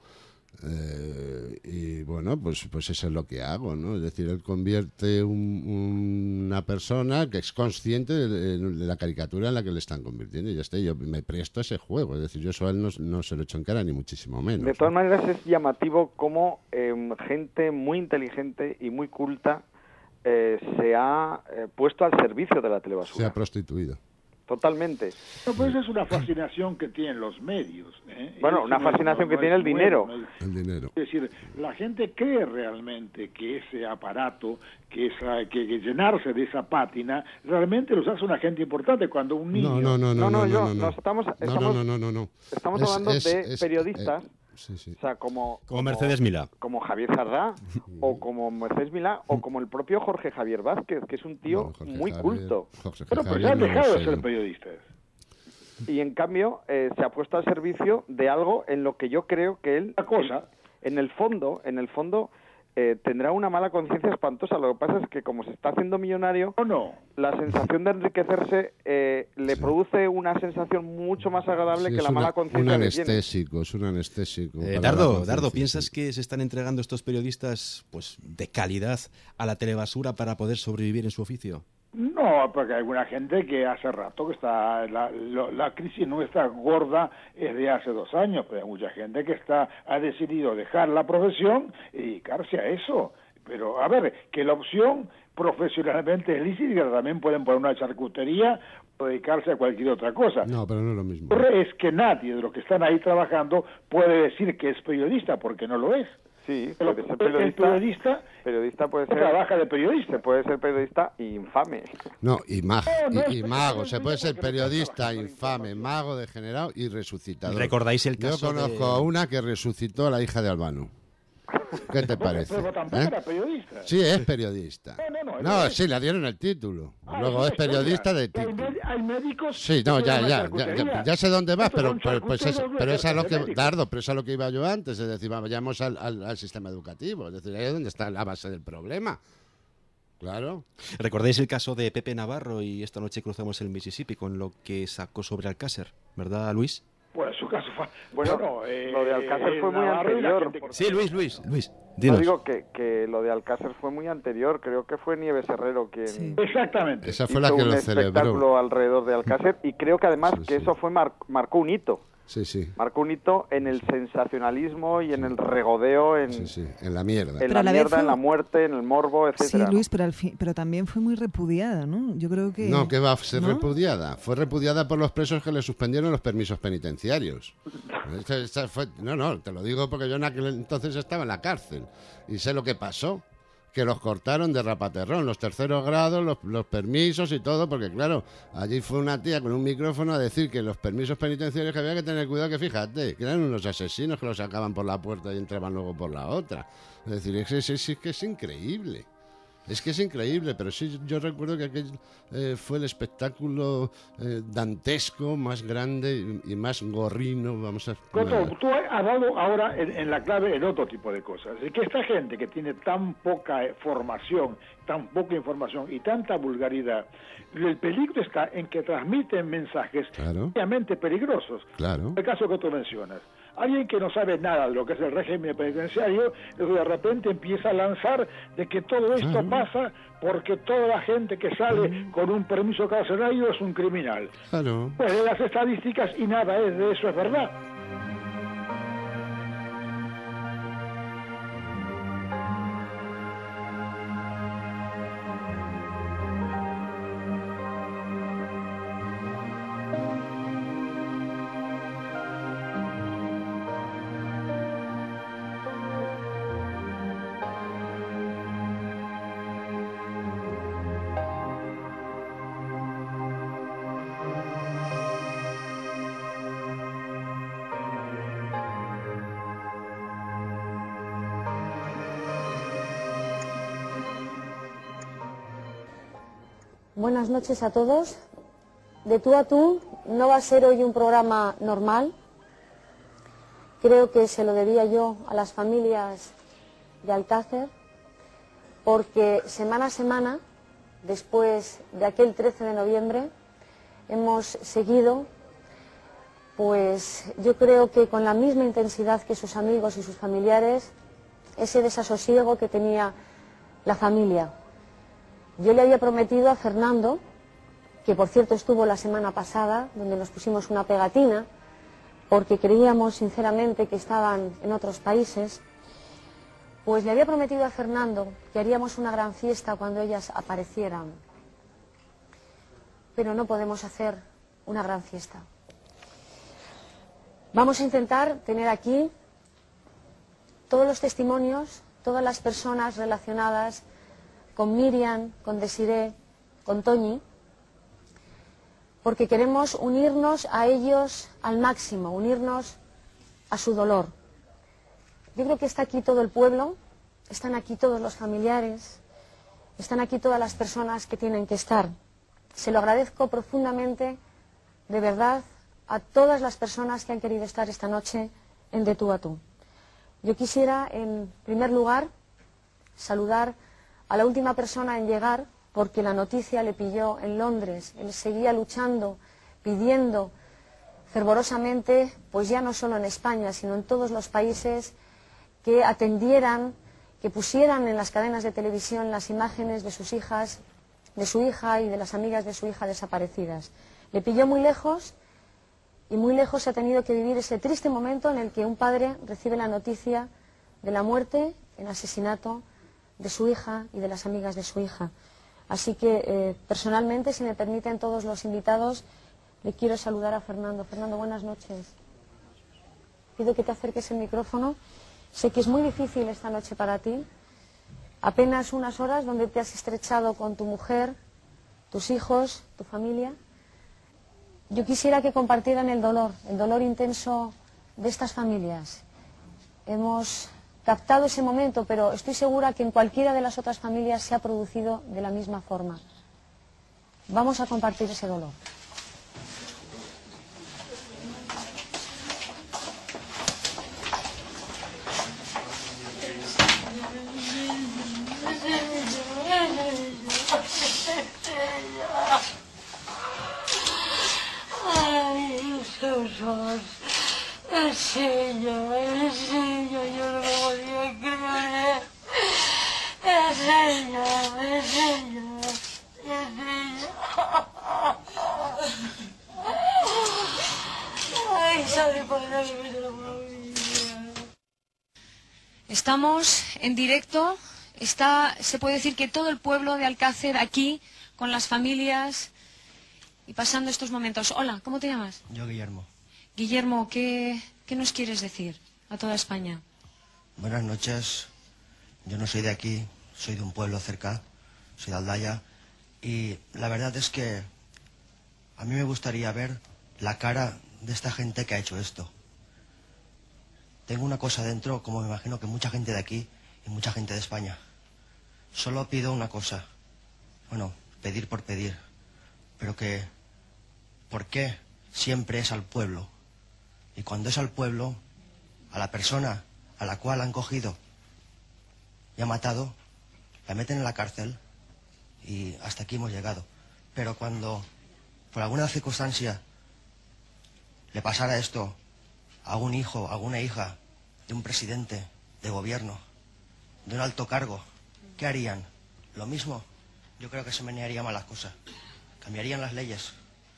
eh, y bueno, pues, pues eso es lo que hago, ¿no? Es decir, él convierte un- una persona que es consciente de, de la caricatura en la que le están convirtiendo y ya está, yo me presto a ese juego, es decir, yo eso a él no, no se lo echo en cara ni muchísimo menos. De todas maneras es llamativo cómo eh, gente muy inteligente y muy culta eh, se ha eh, puesto al servicio de la telebasura. Se ha prostituido. Totalmente. No, pues esa es una fascinación que tienen los medios. ¿eh? Bueno, Eso una no es- fascinación no- que no tiene es el dinero. nuevo, no es- El dinero. Es decir, la gente cree realmente que ese aparato, que esa, que, que llenarse de esa pátina, realmente los hace una gente importante. Cuando un niño... No, no, no, no, no, yo- no, no. nos estamos, No, estamos, no, no, no, no, no. estamos Es- hablando es- de es- periodistas, eh, sí, sí. o sea, como, Como Mercedes Milá. como Javier Sardá, o como Mercedes Milá, o como el propio Jorge Javier Vázquez, que es un tío No, Jorge muy Javier- culto. Jorge Pero pues Javier han no dejado lo de sé. ser periodistas. Y en cambio eh, se ha puesto al servicio de algo en lo que yo creo que él, Una cosa, en el fondo, en el fondo eh, tendrá una mala conciencia espantosa. Lo que pasa es que como se está haciendo millonario, ¿o no? la sensación de enriquecerse eh, le produce una sensación mucho más agradable Sí, que es la una- mala un conciencia que tiene. anestésico, es un anestésico. Eh, para la Dardo, conciencia, Dardo, sí. ¿piensas que se están entregando estos periodistas pues de calidad a la telebasura para poder sobrevivir en su oficio? No, porque hay alguna gente que hace rato que está, la, lo- la crisis nuestra gorda es de hace dos años, pero hay mucha gente que está ha decidido dejar la profesión y dedicarse a eso. Pero, a ver, que la opción profesionalmente es lícita, también pueden poner una charcutería o dedicarse a cualquier otra cosa. No, pero no es lo mismo. Lo que ocurre es que nadie de los que están ahí trabajando puede decir que es periodista, porque no lo es. Sí, Pero puede ser el periodista. periodista Periodista puede ser. trabaja de periodista. Se puede ser periodista infame. No, y, mag, No, no, y, y es- mago. es- Se puede ser periodista, infame, mago, degenerado y resucitador. ¿Recordáis el Yo caso conozco de- a una que resucitó a la hija de Albano. ¿Qué te parece? Pero tampoco ¿Eh? era periodista. Sí, es periodista. No, no, no, No, era- sí, le dieron el título. Ah, Luego es es una periodista historia. de Y hay título. med- Hay médicos. Sí, que no, son ya, una ya, ya, charcutería. ya, ya sé dónde vas, Estos pero, son pero, pues es, charcuteros pero de es a lo que, médicos. Dardo, pero es a lo que iba yo antes, es decir, vayamos al, al, al sistema educativo, es decir, ahí es donde está la base del problema. Claro. ¿Recordáis el caso de Pepe Navarro y esta noche cruzamos el Mississippi con lo que sacó sobre Alcácer? ¿Verdad, Luis? Pues su caso fue. Bueno, no, eh, lo de Alcácer eh, fue muy Navarro y la anterior. gente que- Sí, Luis, Luis, Luis. No Dinos. digo que, que lo de Alcácer fue muy anterior. Creo que fue Nieves Herrero quien Exactamente. Esa fue hizo la que un lo espectáculo celebró. alrededor de Alcácer y creo que además Sí, que sí. eso fue mar- marcó un hito. Sí, sí. Marcó un hito en el sensacionalismo y en el regodeo, en, Sí, sí, en la mierda. en Pero la a la vez mierda, fue- en la muerte, en el morbo, Sí, etcétera. Luis, pero, al fin, pero también fue muy repudiada, ¿no? Yo creo que... No, que va a ser ¿no? repudiada. Fue repudiada por los presos que le suspendieron los permisos penitenciarios. Esta- esta fue- no, no, te lo digo porque yo en aquel entonces estaba en la cárcel y sé lo que pasó. Que los cortaron de rapaterrón, los terceros grados, los, los permisos y todo, porque claro, allí fue una tía con un micrófono a decir que los permisos penitenciarios que había que tener cuidado, que fíjate, que eran unos asesinos que los sacaban por la puerta y entraban luego por la otra. Es decir, es, es, es, es que es increíble. Es que es increíble, pero sí, yo recuerdo que aquel eh, fue el espectáculo eh, dantesco más grande y, y más gorrino, vamos a... Coto, tú has dado ahora en, en la clave en otro tipo de cosas. Es que esta gente que tiene tan poca eh, formación, tan poca información y tanta vulgaridad, el peligro está en que transmiten mensajes Claro. obviamente peligrosos. Claro. El caso que tú mencionas. Alguien que no sabe nada de lo que es el régimen penitenciario, de repente empieza a lanzar de que todo esto Claro. pasa porque toda la gente que sale con un permiso carcelario es un criminal. Claro. Pues de las estadísticas y nada es de eso es verdad. Buenas noches a todos. De tú a tú no va a ser hoy un programa normal. Creo que se lo debía yo a las familias de Alcácer, porque semana a semana, después de aquel trece de noviembre, hemos seguido, pues yo creo que con la misma intensidad que sus amigos y sus familiares, ese desasosiego que tenía la familia. Yo le había prometido a Fernando, que por cierto estuvo la semana pasada, donde nos pusimos una pegatina, porque creíamos sinceramente que estaban en otros países, pues le había prometido a Fernando que haríamos una gran fiesta cuando ellas aparecieran. Pero no podemos hacer una gran fiesta. Vamos a intentar tener aquí todos los testimonios, todas las personas relacionadas con Miriam, con Desiré, con Toñi, porque queremos unirnos a ellos al máximo, unirnos a su dolor. Yo creo que está aquí todo el pueblo, están aquí todos los familiares, están aquí todas las personas que tienen que estar. Se lo agradezco profundamente, de verdad, a todas las personas que han querido estar esta noche en De Tú a Tú. Yo quisiera, en primer lugar, saludar a la última persona en llegar, porque la noticia le pilló en Londres. Él seguía luchando, pidiendo fervorosamente, pues ya no solo en España, sino en todos los países, que atendieran, que pusieran en las cadenas de televisión las imágenes de sus hijas, de su hija y de las amigas de su hija desaparecidas. Le pilló muy lejos y muy lejos ha tenido que vivir ese triste momento en el que un padre recibe la noticia de la muerte, el asesinato de su hija y de las amigas de su hija. Así que, eh, personalmente, si me permiten todos los invitados, le quiero saludar a Fernando. Fernando, buenas noches. Pido que te acerques el micrófono Sé que es muy difícil esta noche para ti. Apenas unas horas donde te has estrechado con tu mujer, tus hijos, tu familia. Yo quisiera que compartieran el dolor, el dolor intenso de estas familias. Hemos captado ese momento, pero estoy segura que en cualquiera de las otras familias se ha producido de la misma forma. Vamos a compartir ese dolor. Ay, Jesús, enseña, enseña, yo no me podía creer. Enseña, enseña, enseña. Ay, sale para que me lo Estamos en directo. Está, se puede decir que todo el pueblo de Alcácer aquí, con las familias y pasando estos momentos. Hola, ¿cómo te llamas? Yo, Guillermo. Guillermo, ¿qué, qué nos quieres decir a toda España? Buenas noches. Yo no soy de aquí, soy de un pueblo cerca, soy de Aldaya. Y la verdad es que a mí me gustaría ver la cara de esta gente que ha hecho esto. Tengo una cosa dentro, como me imagino que mucha gente de aquí y mucha gente de España. Solo pido una cosa. Bueno, pedir por pedir. Pero que, ¿por qué siempre es al pueblo? Y cuando es al pueblo, a la persona a la cual han cogido y ha matado, la meten en la cárcel y hasta aquí hemos llegado. Pero cuando, por alguna circunstancia, le pasara esto a un hijo, a una hija de un presidente de gobierno, de un alto cargo, ¿qué harían? ¿Lo mismo? Yo creo que se menearían mal las cosas. Cambiarían las leyes.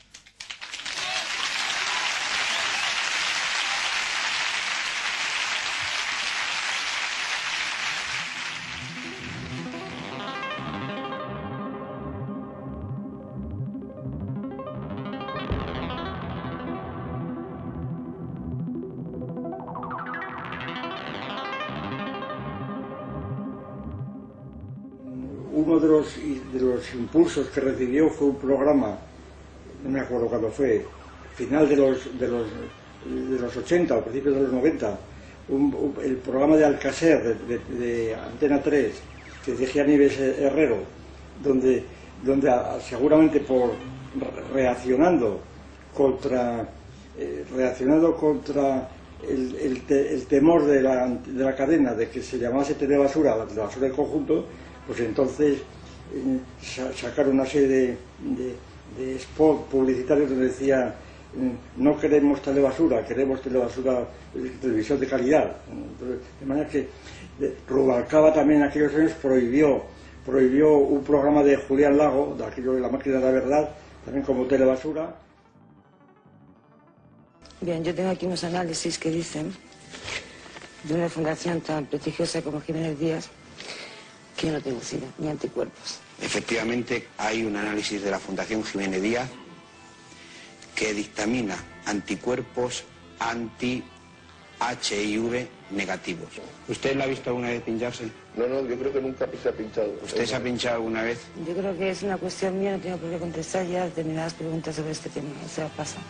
Uno de los, de los impulsos que recibió fue un programa, no me acuerdo cuándo fue, final de los, de los, de los ochenta o principios de los noventa, un, un, el programa de Alcácer, de, de, de Antena tres, que dirigía Nieves Herrero, donde, donde seguramente por reaccionando contra, eh, reaccionando contra el, el, te, el temor de la, de la cadena de que se llamase Telebasura, la Telebasura del conjunto, pues entonces eh, sacaron una serie de, de, de spots publicitarios donde decía eh, no queremos telebasura, queremos telebasura, eh, televisión de calidad. Entonces, de manera que eh, Rubalcaba también en aquellos años prohibió, prohibió un programa de Julián Lago, de aquello de La Máquina de la Verdad, también como telebasura. Bien, yo tengo aquí unos análisis que dicen de una fundación tan prestigiosa como Jiménez Díaz que yo no tengo SIDA ni anticuerpos. Efectivamente, hay un análisis de la Fundación Jiménez Díaz que dictamina anticuerpos anti-H I V negativos. ¿Usted la ha visto alguna vez pincharse? No, no, yo creo que nunca se ha pinchado. ¿Usted se ha pinchado alguna vez? Yo creo que es una cuestión mía, no tengo por qué contestar ya determinadas preguntas sobre este tema. O sea, pasa.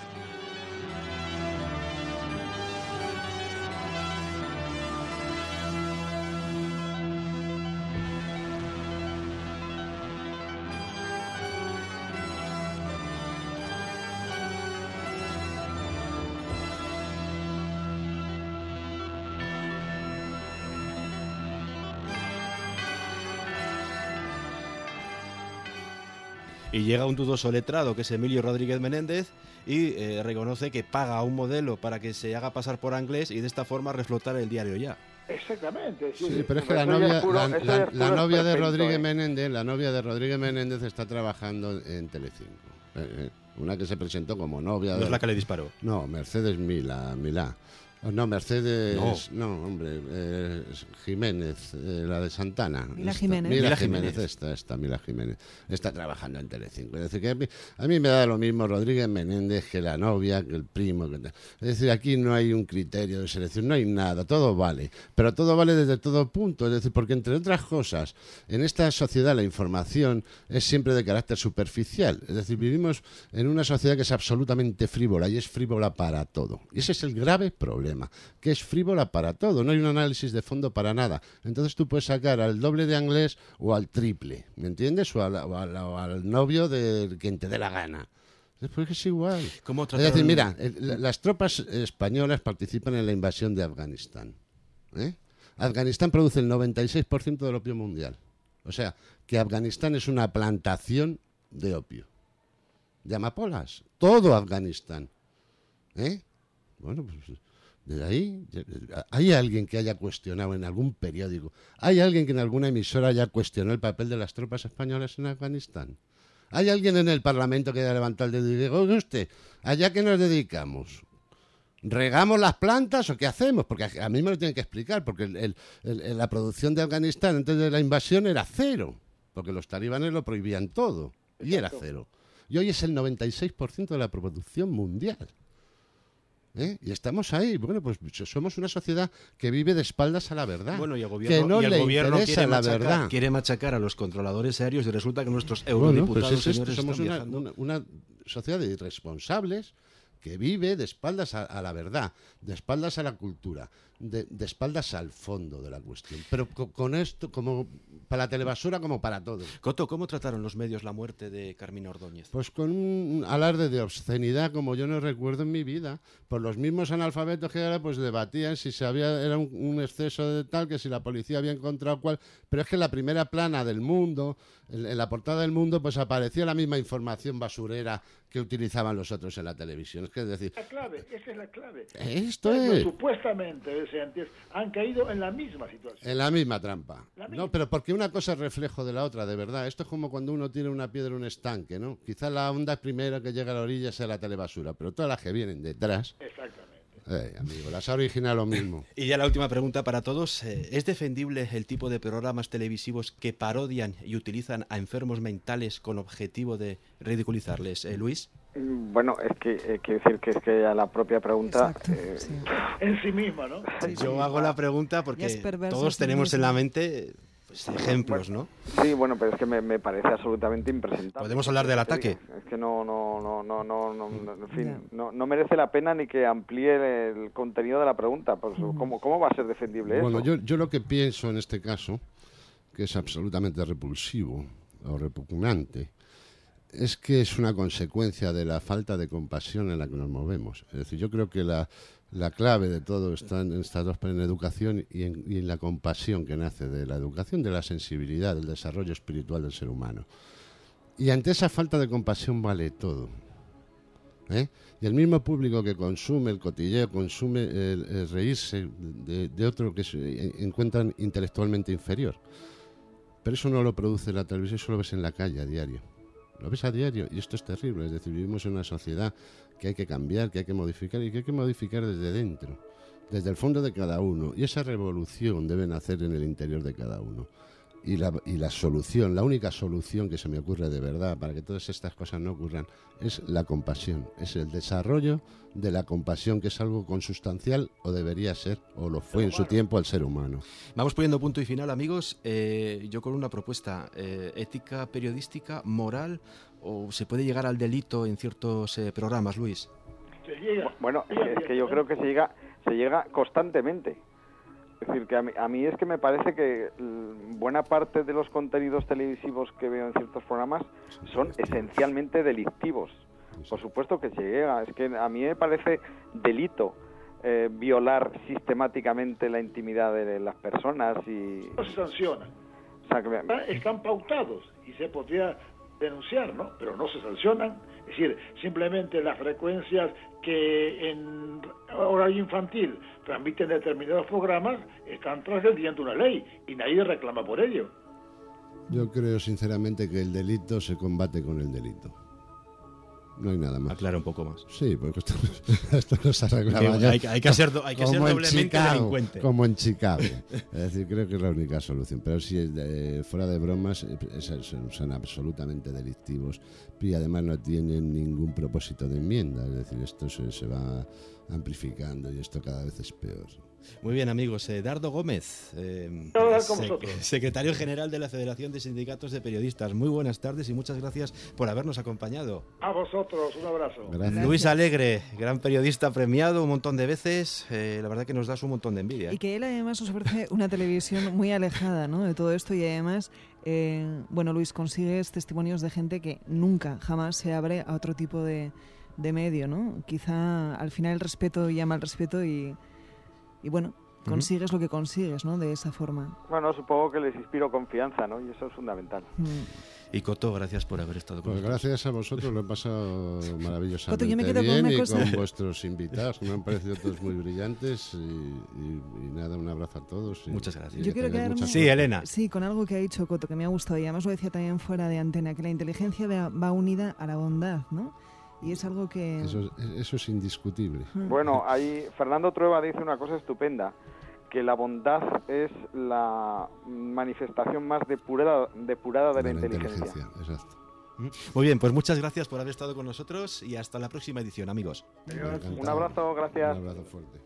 Y llega un dudoso letrado, que es Emilio Rodríguez Menéndez, y eh, reconoce que paga a un modelo para que se haga pasar por inglés y de esta forma reflotar el diario Ya. Exactamente. Sí, sí, pero es que la eso novia, ya es puro- la, eso la- ya es la puro novia de esperpento, Rodríguez ¿eh? Menéndez, la novia de Rodríguez Menéndez está trabajando en Telecinco. Eh, eh, una que se presentó como novia. ¿No de- es la que le disparó? No, Mercedes Mila, Milá. Oh, no, Mercedes, no, no hombre, eh, Jiménez, eh, la de Santana. Mila esta, Jiménez. Mila Mila Jiménez, Jiménez. esta, esta, Mila Jiménez. Está trabajando en Telecinco. Es decir, que a mí, a mí me da lo mismo Rodríguez Menéndez que la novia, que el primo. Que, es decir, aquí no hay un criterio de selección, no hay nada, todo vale. Pero todo vale desde todo punto. Es decir, porque entre otras cosas, en esta sociedad la información es siempre de carácter superficial. Es decir, vivimos en una sociedad que es absolutamente frívola y es frívola para todo. Y ese es el grave problema, que es frívola para todo, no hay un análisis de fondo para nada. Entonces tú puedes sacar al doble de inglés o al triple, ¿me entiendes? O al, o al, o al novio de quien te dé la gana. Después es igual. ¿Cómo es decir, mira, el, las tropas españolas participan en la invasión de Afganistán. ¿eh? Afganistán produce el noventa y seis por ciento del opio mundial. O sea, que Afganistán es una plantación de opio. De amapolas. Todo Afganistán. ¿Eh? Bueno, pues desde ahí, ¿hay alguien que haya cuestionado en algún periódico? ¿Hay alguien que en alguna emisora haya cuestionado el papel de las tropas españolas en Afganistán? ¿Hay alguien en el Parlamento que haya levantado el dedo y diga, oye usted, ¿allá qué nos dedicamos? ¿Regamos las plantas o qué hacemos? Porque a, a mí me lo tienen que explicar, porque el, el, el, la producción de Afganistán antes de la invasión era cero, porque los talibanes lo prohibían todo, y era cero. Y hoy es el noventa y seis por ciento de la producción mundial. ¿Eh? Y estamos ahí. Bueno, pues somos una sociedad que vive de espaldas a la verdad. Bueno, y el gobierno, que no y el le gobierno interesa quiere, la machacar, verdad. quiere machacar a los controladores aéreos y resulta que nuestros Bueno, eurodiputados pues es esto, señores somos están una, viajando. una, una sociedad de irresponsables que vive de espaldas a, a la verdad, de espaldas a la cultura, de, de espaldas al fondo de la cuestión. Pero con, con esto, como para la telebasura, como para todo. Coto, ¿cómo trataron los medios la muerte de Carmina Ordóñez? Pues con un alarde de obscenidad como yo no recuerdo en mi vida. Por los mismos analfabetos que ahora pues debatían si se había, era un, un exceso de tal, que si la policía había encontrado cuál. Pero es que en la primera plana del Mundo, en, en la portada del Mundo, pues aparecía la misma información basurera que utilizaban los otros en la televisión. Es que es decir, La clave, esa es la clave. Esto Pues, es. Supuestamente, decentes, han caído en la misma situación. En la misma trampa. La misma. No, pero porque una cosa es reflejo de la otra, de verdad. Esto es como cuando uno tiene una piedra en un estanque, ¿no? Quizás la onda primera que llega a la orilla sea la telebasura, pero todas las que vienen detrás. Exactamente. Eh, amigo, la saga original lo mismo. Y ya la última pregunta para todos. Eh, ¿Es defendible el tipo de programas televisivos que parodian y utilizan a enfermos mentales con objetivo de ridiculizarles? Eh, Luis. Bueno, es que eh, quiero decir que es que a la propia pregunta... eh, sí. En sí misma, ¿no? Sí, Yo hago la pregunta porque todos tenemos en la mente pues, ejemplos, ¿no? Sí, bueno, pero es que me, me parece absolutamente impresentable. ¿Podemos hablar del ataque? Es que no, no, no, no, no, no, no en fin, no, no merece la pena ni que amplíe el contenido de la pregunta. Pues, ¿cómo, ¿Cómo va a ser defendible Bueno, eso? yo, yo lo que pienso en este caso, que es absolutamente repulsivo o repugnante, es que es una consecuencia de la falta de compasión en la que nos movemos. Es decir, yo creo que la, la clave de todo está en estas dos, en educación y en, y en la compasión que nace de la educación, de la sensibilidad, del desarrollo espiritual del ser humano. Y ante esa falta de compasión vale todo. ¿Eh? Y el mismo público que consume el cotilleo, consume el, el reírse de, de otro que se encuentran intelectualmente inferior. Pero eso no lo produce la televisión, eso lo ves en la calle a diario. Lo ves a diario y esto es terrible. Es decir, vivimos en una sociedad que hay que cambiar, que hay que modificar y que hay que modificar desde dentro, desde el fondo de cada uno. Y esa revolución debe nacer en el interior de cada uno. Y la, y la solución, la única solución que se me ocurre de verdad para que todas estas cosas no ocurran es la compasión, es el desarrollo de la compasión, que es algo consustancial o debería ser, o lo fue en su tiempo al ser humano. Vamos poniendo punto y final, amigos. Eh, yo con una propuesta, eh, ética periodística, moral, o se puede llegar al delito en ciertos eh, programas, Luis. Bueno, es que, es que yo creo que se llega, se llega constantemente. Es decir, que a mí, a mí es que me parece que buena parte de los contenidos televisivos que veo en ciertos programas son esencialmente delictivos. Por supuesto que se llega. Es que a mí me parece delito eh, violar sistemáticamente la intimidad de las personas y... No se sancionan. O sea, que me... Están pautados y se podría denunciar, ¿no? Pero no se sancionan. Es decir, simplemente las frecuencias que en horario infantil transmiten determinados programas están transgrediendo una ley y nadie reclama por ello. Yo creo sinceramente que el delito se combate con el delito. No hay nada más. Aclara un poco más. Sí, porque esto, esto nos arreglaba Que ya. hay- hay que ser do- hay que ser Como en doblemente Chicago, delincuente. Como en Chicago. Es decir, creo que es la única solución. Pero si eh, fuera de bromas, eh, es- es- son absolutamente delictivos y además no tienen ningún propósito de enmienda. Es decir, esto se, se va amplificando y esto cada vez es peor. Muy bien, amigos. Eh, Dardo Gómez, eh, hablar con sec- vosotros. secretario general de la Federación de Sindicatos de Periodistas. Muy buenas tardes y muchas gracias por habernos acompañado. A vosotros, un abrazo. Luis Alegre, gran periodista premiado un montón de veces. Eh, la verdad que nos das un montón de envidia. ¿eh? Y que él además nos ofrece una televisión muy alejada, ¿no?, de todo esto y además, eh, bueno, Luis, consigues testimonios de gente que nunca, jamás se abre a otro tipo de, de medio, ¿no? Quizá al final el respeto llama al respeto y, y bueno, consigues lo que consigues, ¿no?, de esa forma. Bueno, supongo que les inspiro confianza, ¿no? Y eso es fundamental. Y Coto, gracias por haber estado con Pues nosotros. gracias a vosotros, lo he pasado maravillosamente Coto, yo me quedo con bien una y cosa. con vuestros invitados, que me han parecido todos muy brillantes y, y- y nada, un abrazo a todos. y- Muchas gracias. y Yo que quiero tengáis quedarme mucha suerte. Sí, con algo que ha dicho Coto, que me ha gustado y además lo decía también fuera de antena, que la inteligencia va, va unida a la bondad, ¿no? Y es algo que... Eso, eso es indiscutible. Bueno, ahí Fernando Trueba dice una cosa estupenda, que la bondad es la manifestación más depurada, depurada de, la, inteligencia. Exacto. Muy bien, pues muchas gracias por haber estado con nosotros y hasta la próxima edición, amigos. Un abrazo, gracias. Un abrazo fuerte.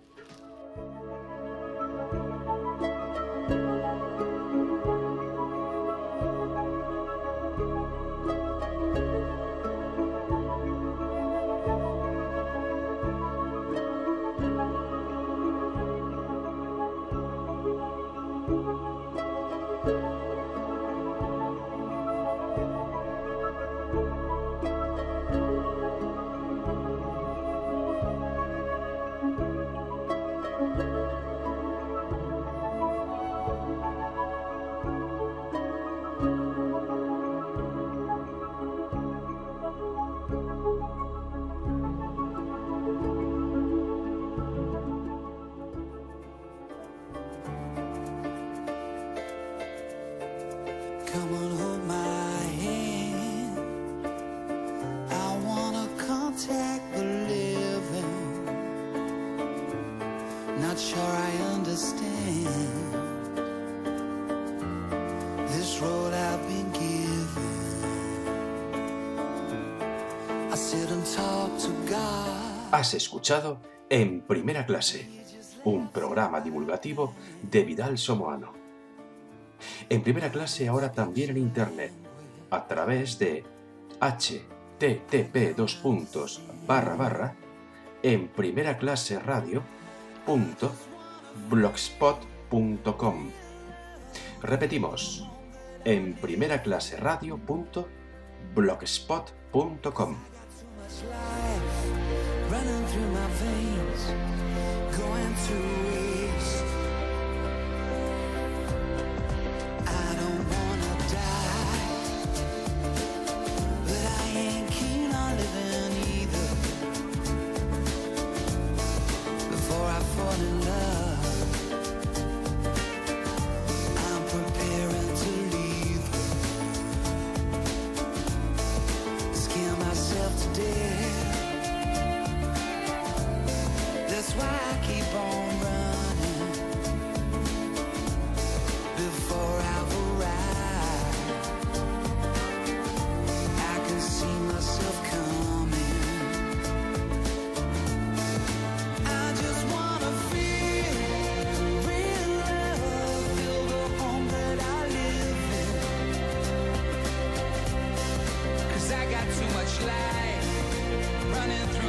Come on, hold my hand. I wanna contact the living. Not sure I understand this road I've been given. I sit and talk to God. Has escuchado En Primera Clase, un programa divulgativo de Vidal Somoano. En Primera Clase ahora también en Internet, a través de http dos puntos barra barra en primera clase radio punto blogspot punto com. Repetimos, en primera clase radio punto blogspot punto com. Running through my veins, going to waste. I don't wanna die, but I ain't keen on living either. Before I fall in love, I'm preparing to leave. Scare myself to death. That's why I keep on running before I've arrived. I can see myself coming. I just wanna feel real love, feel the home that I live in. 'Cause I got too much life running through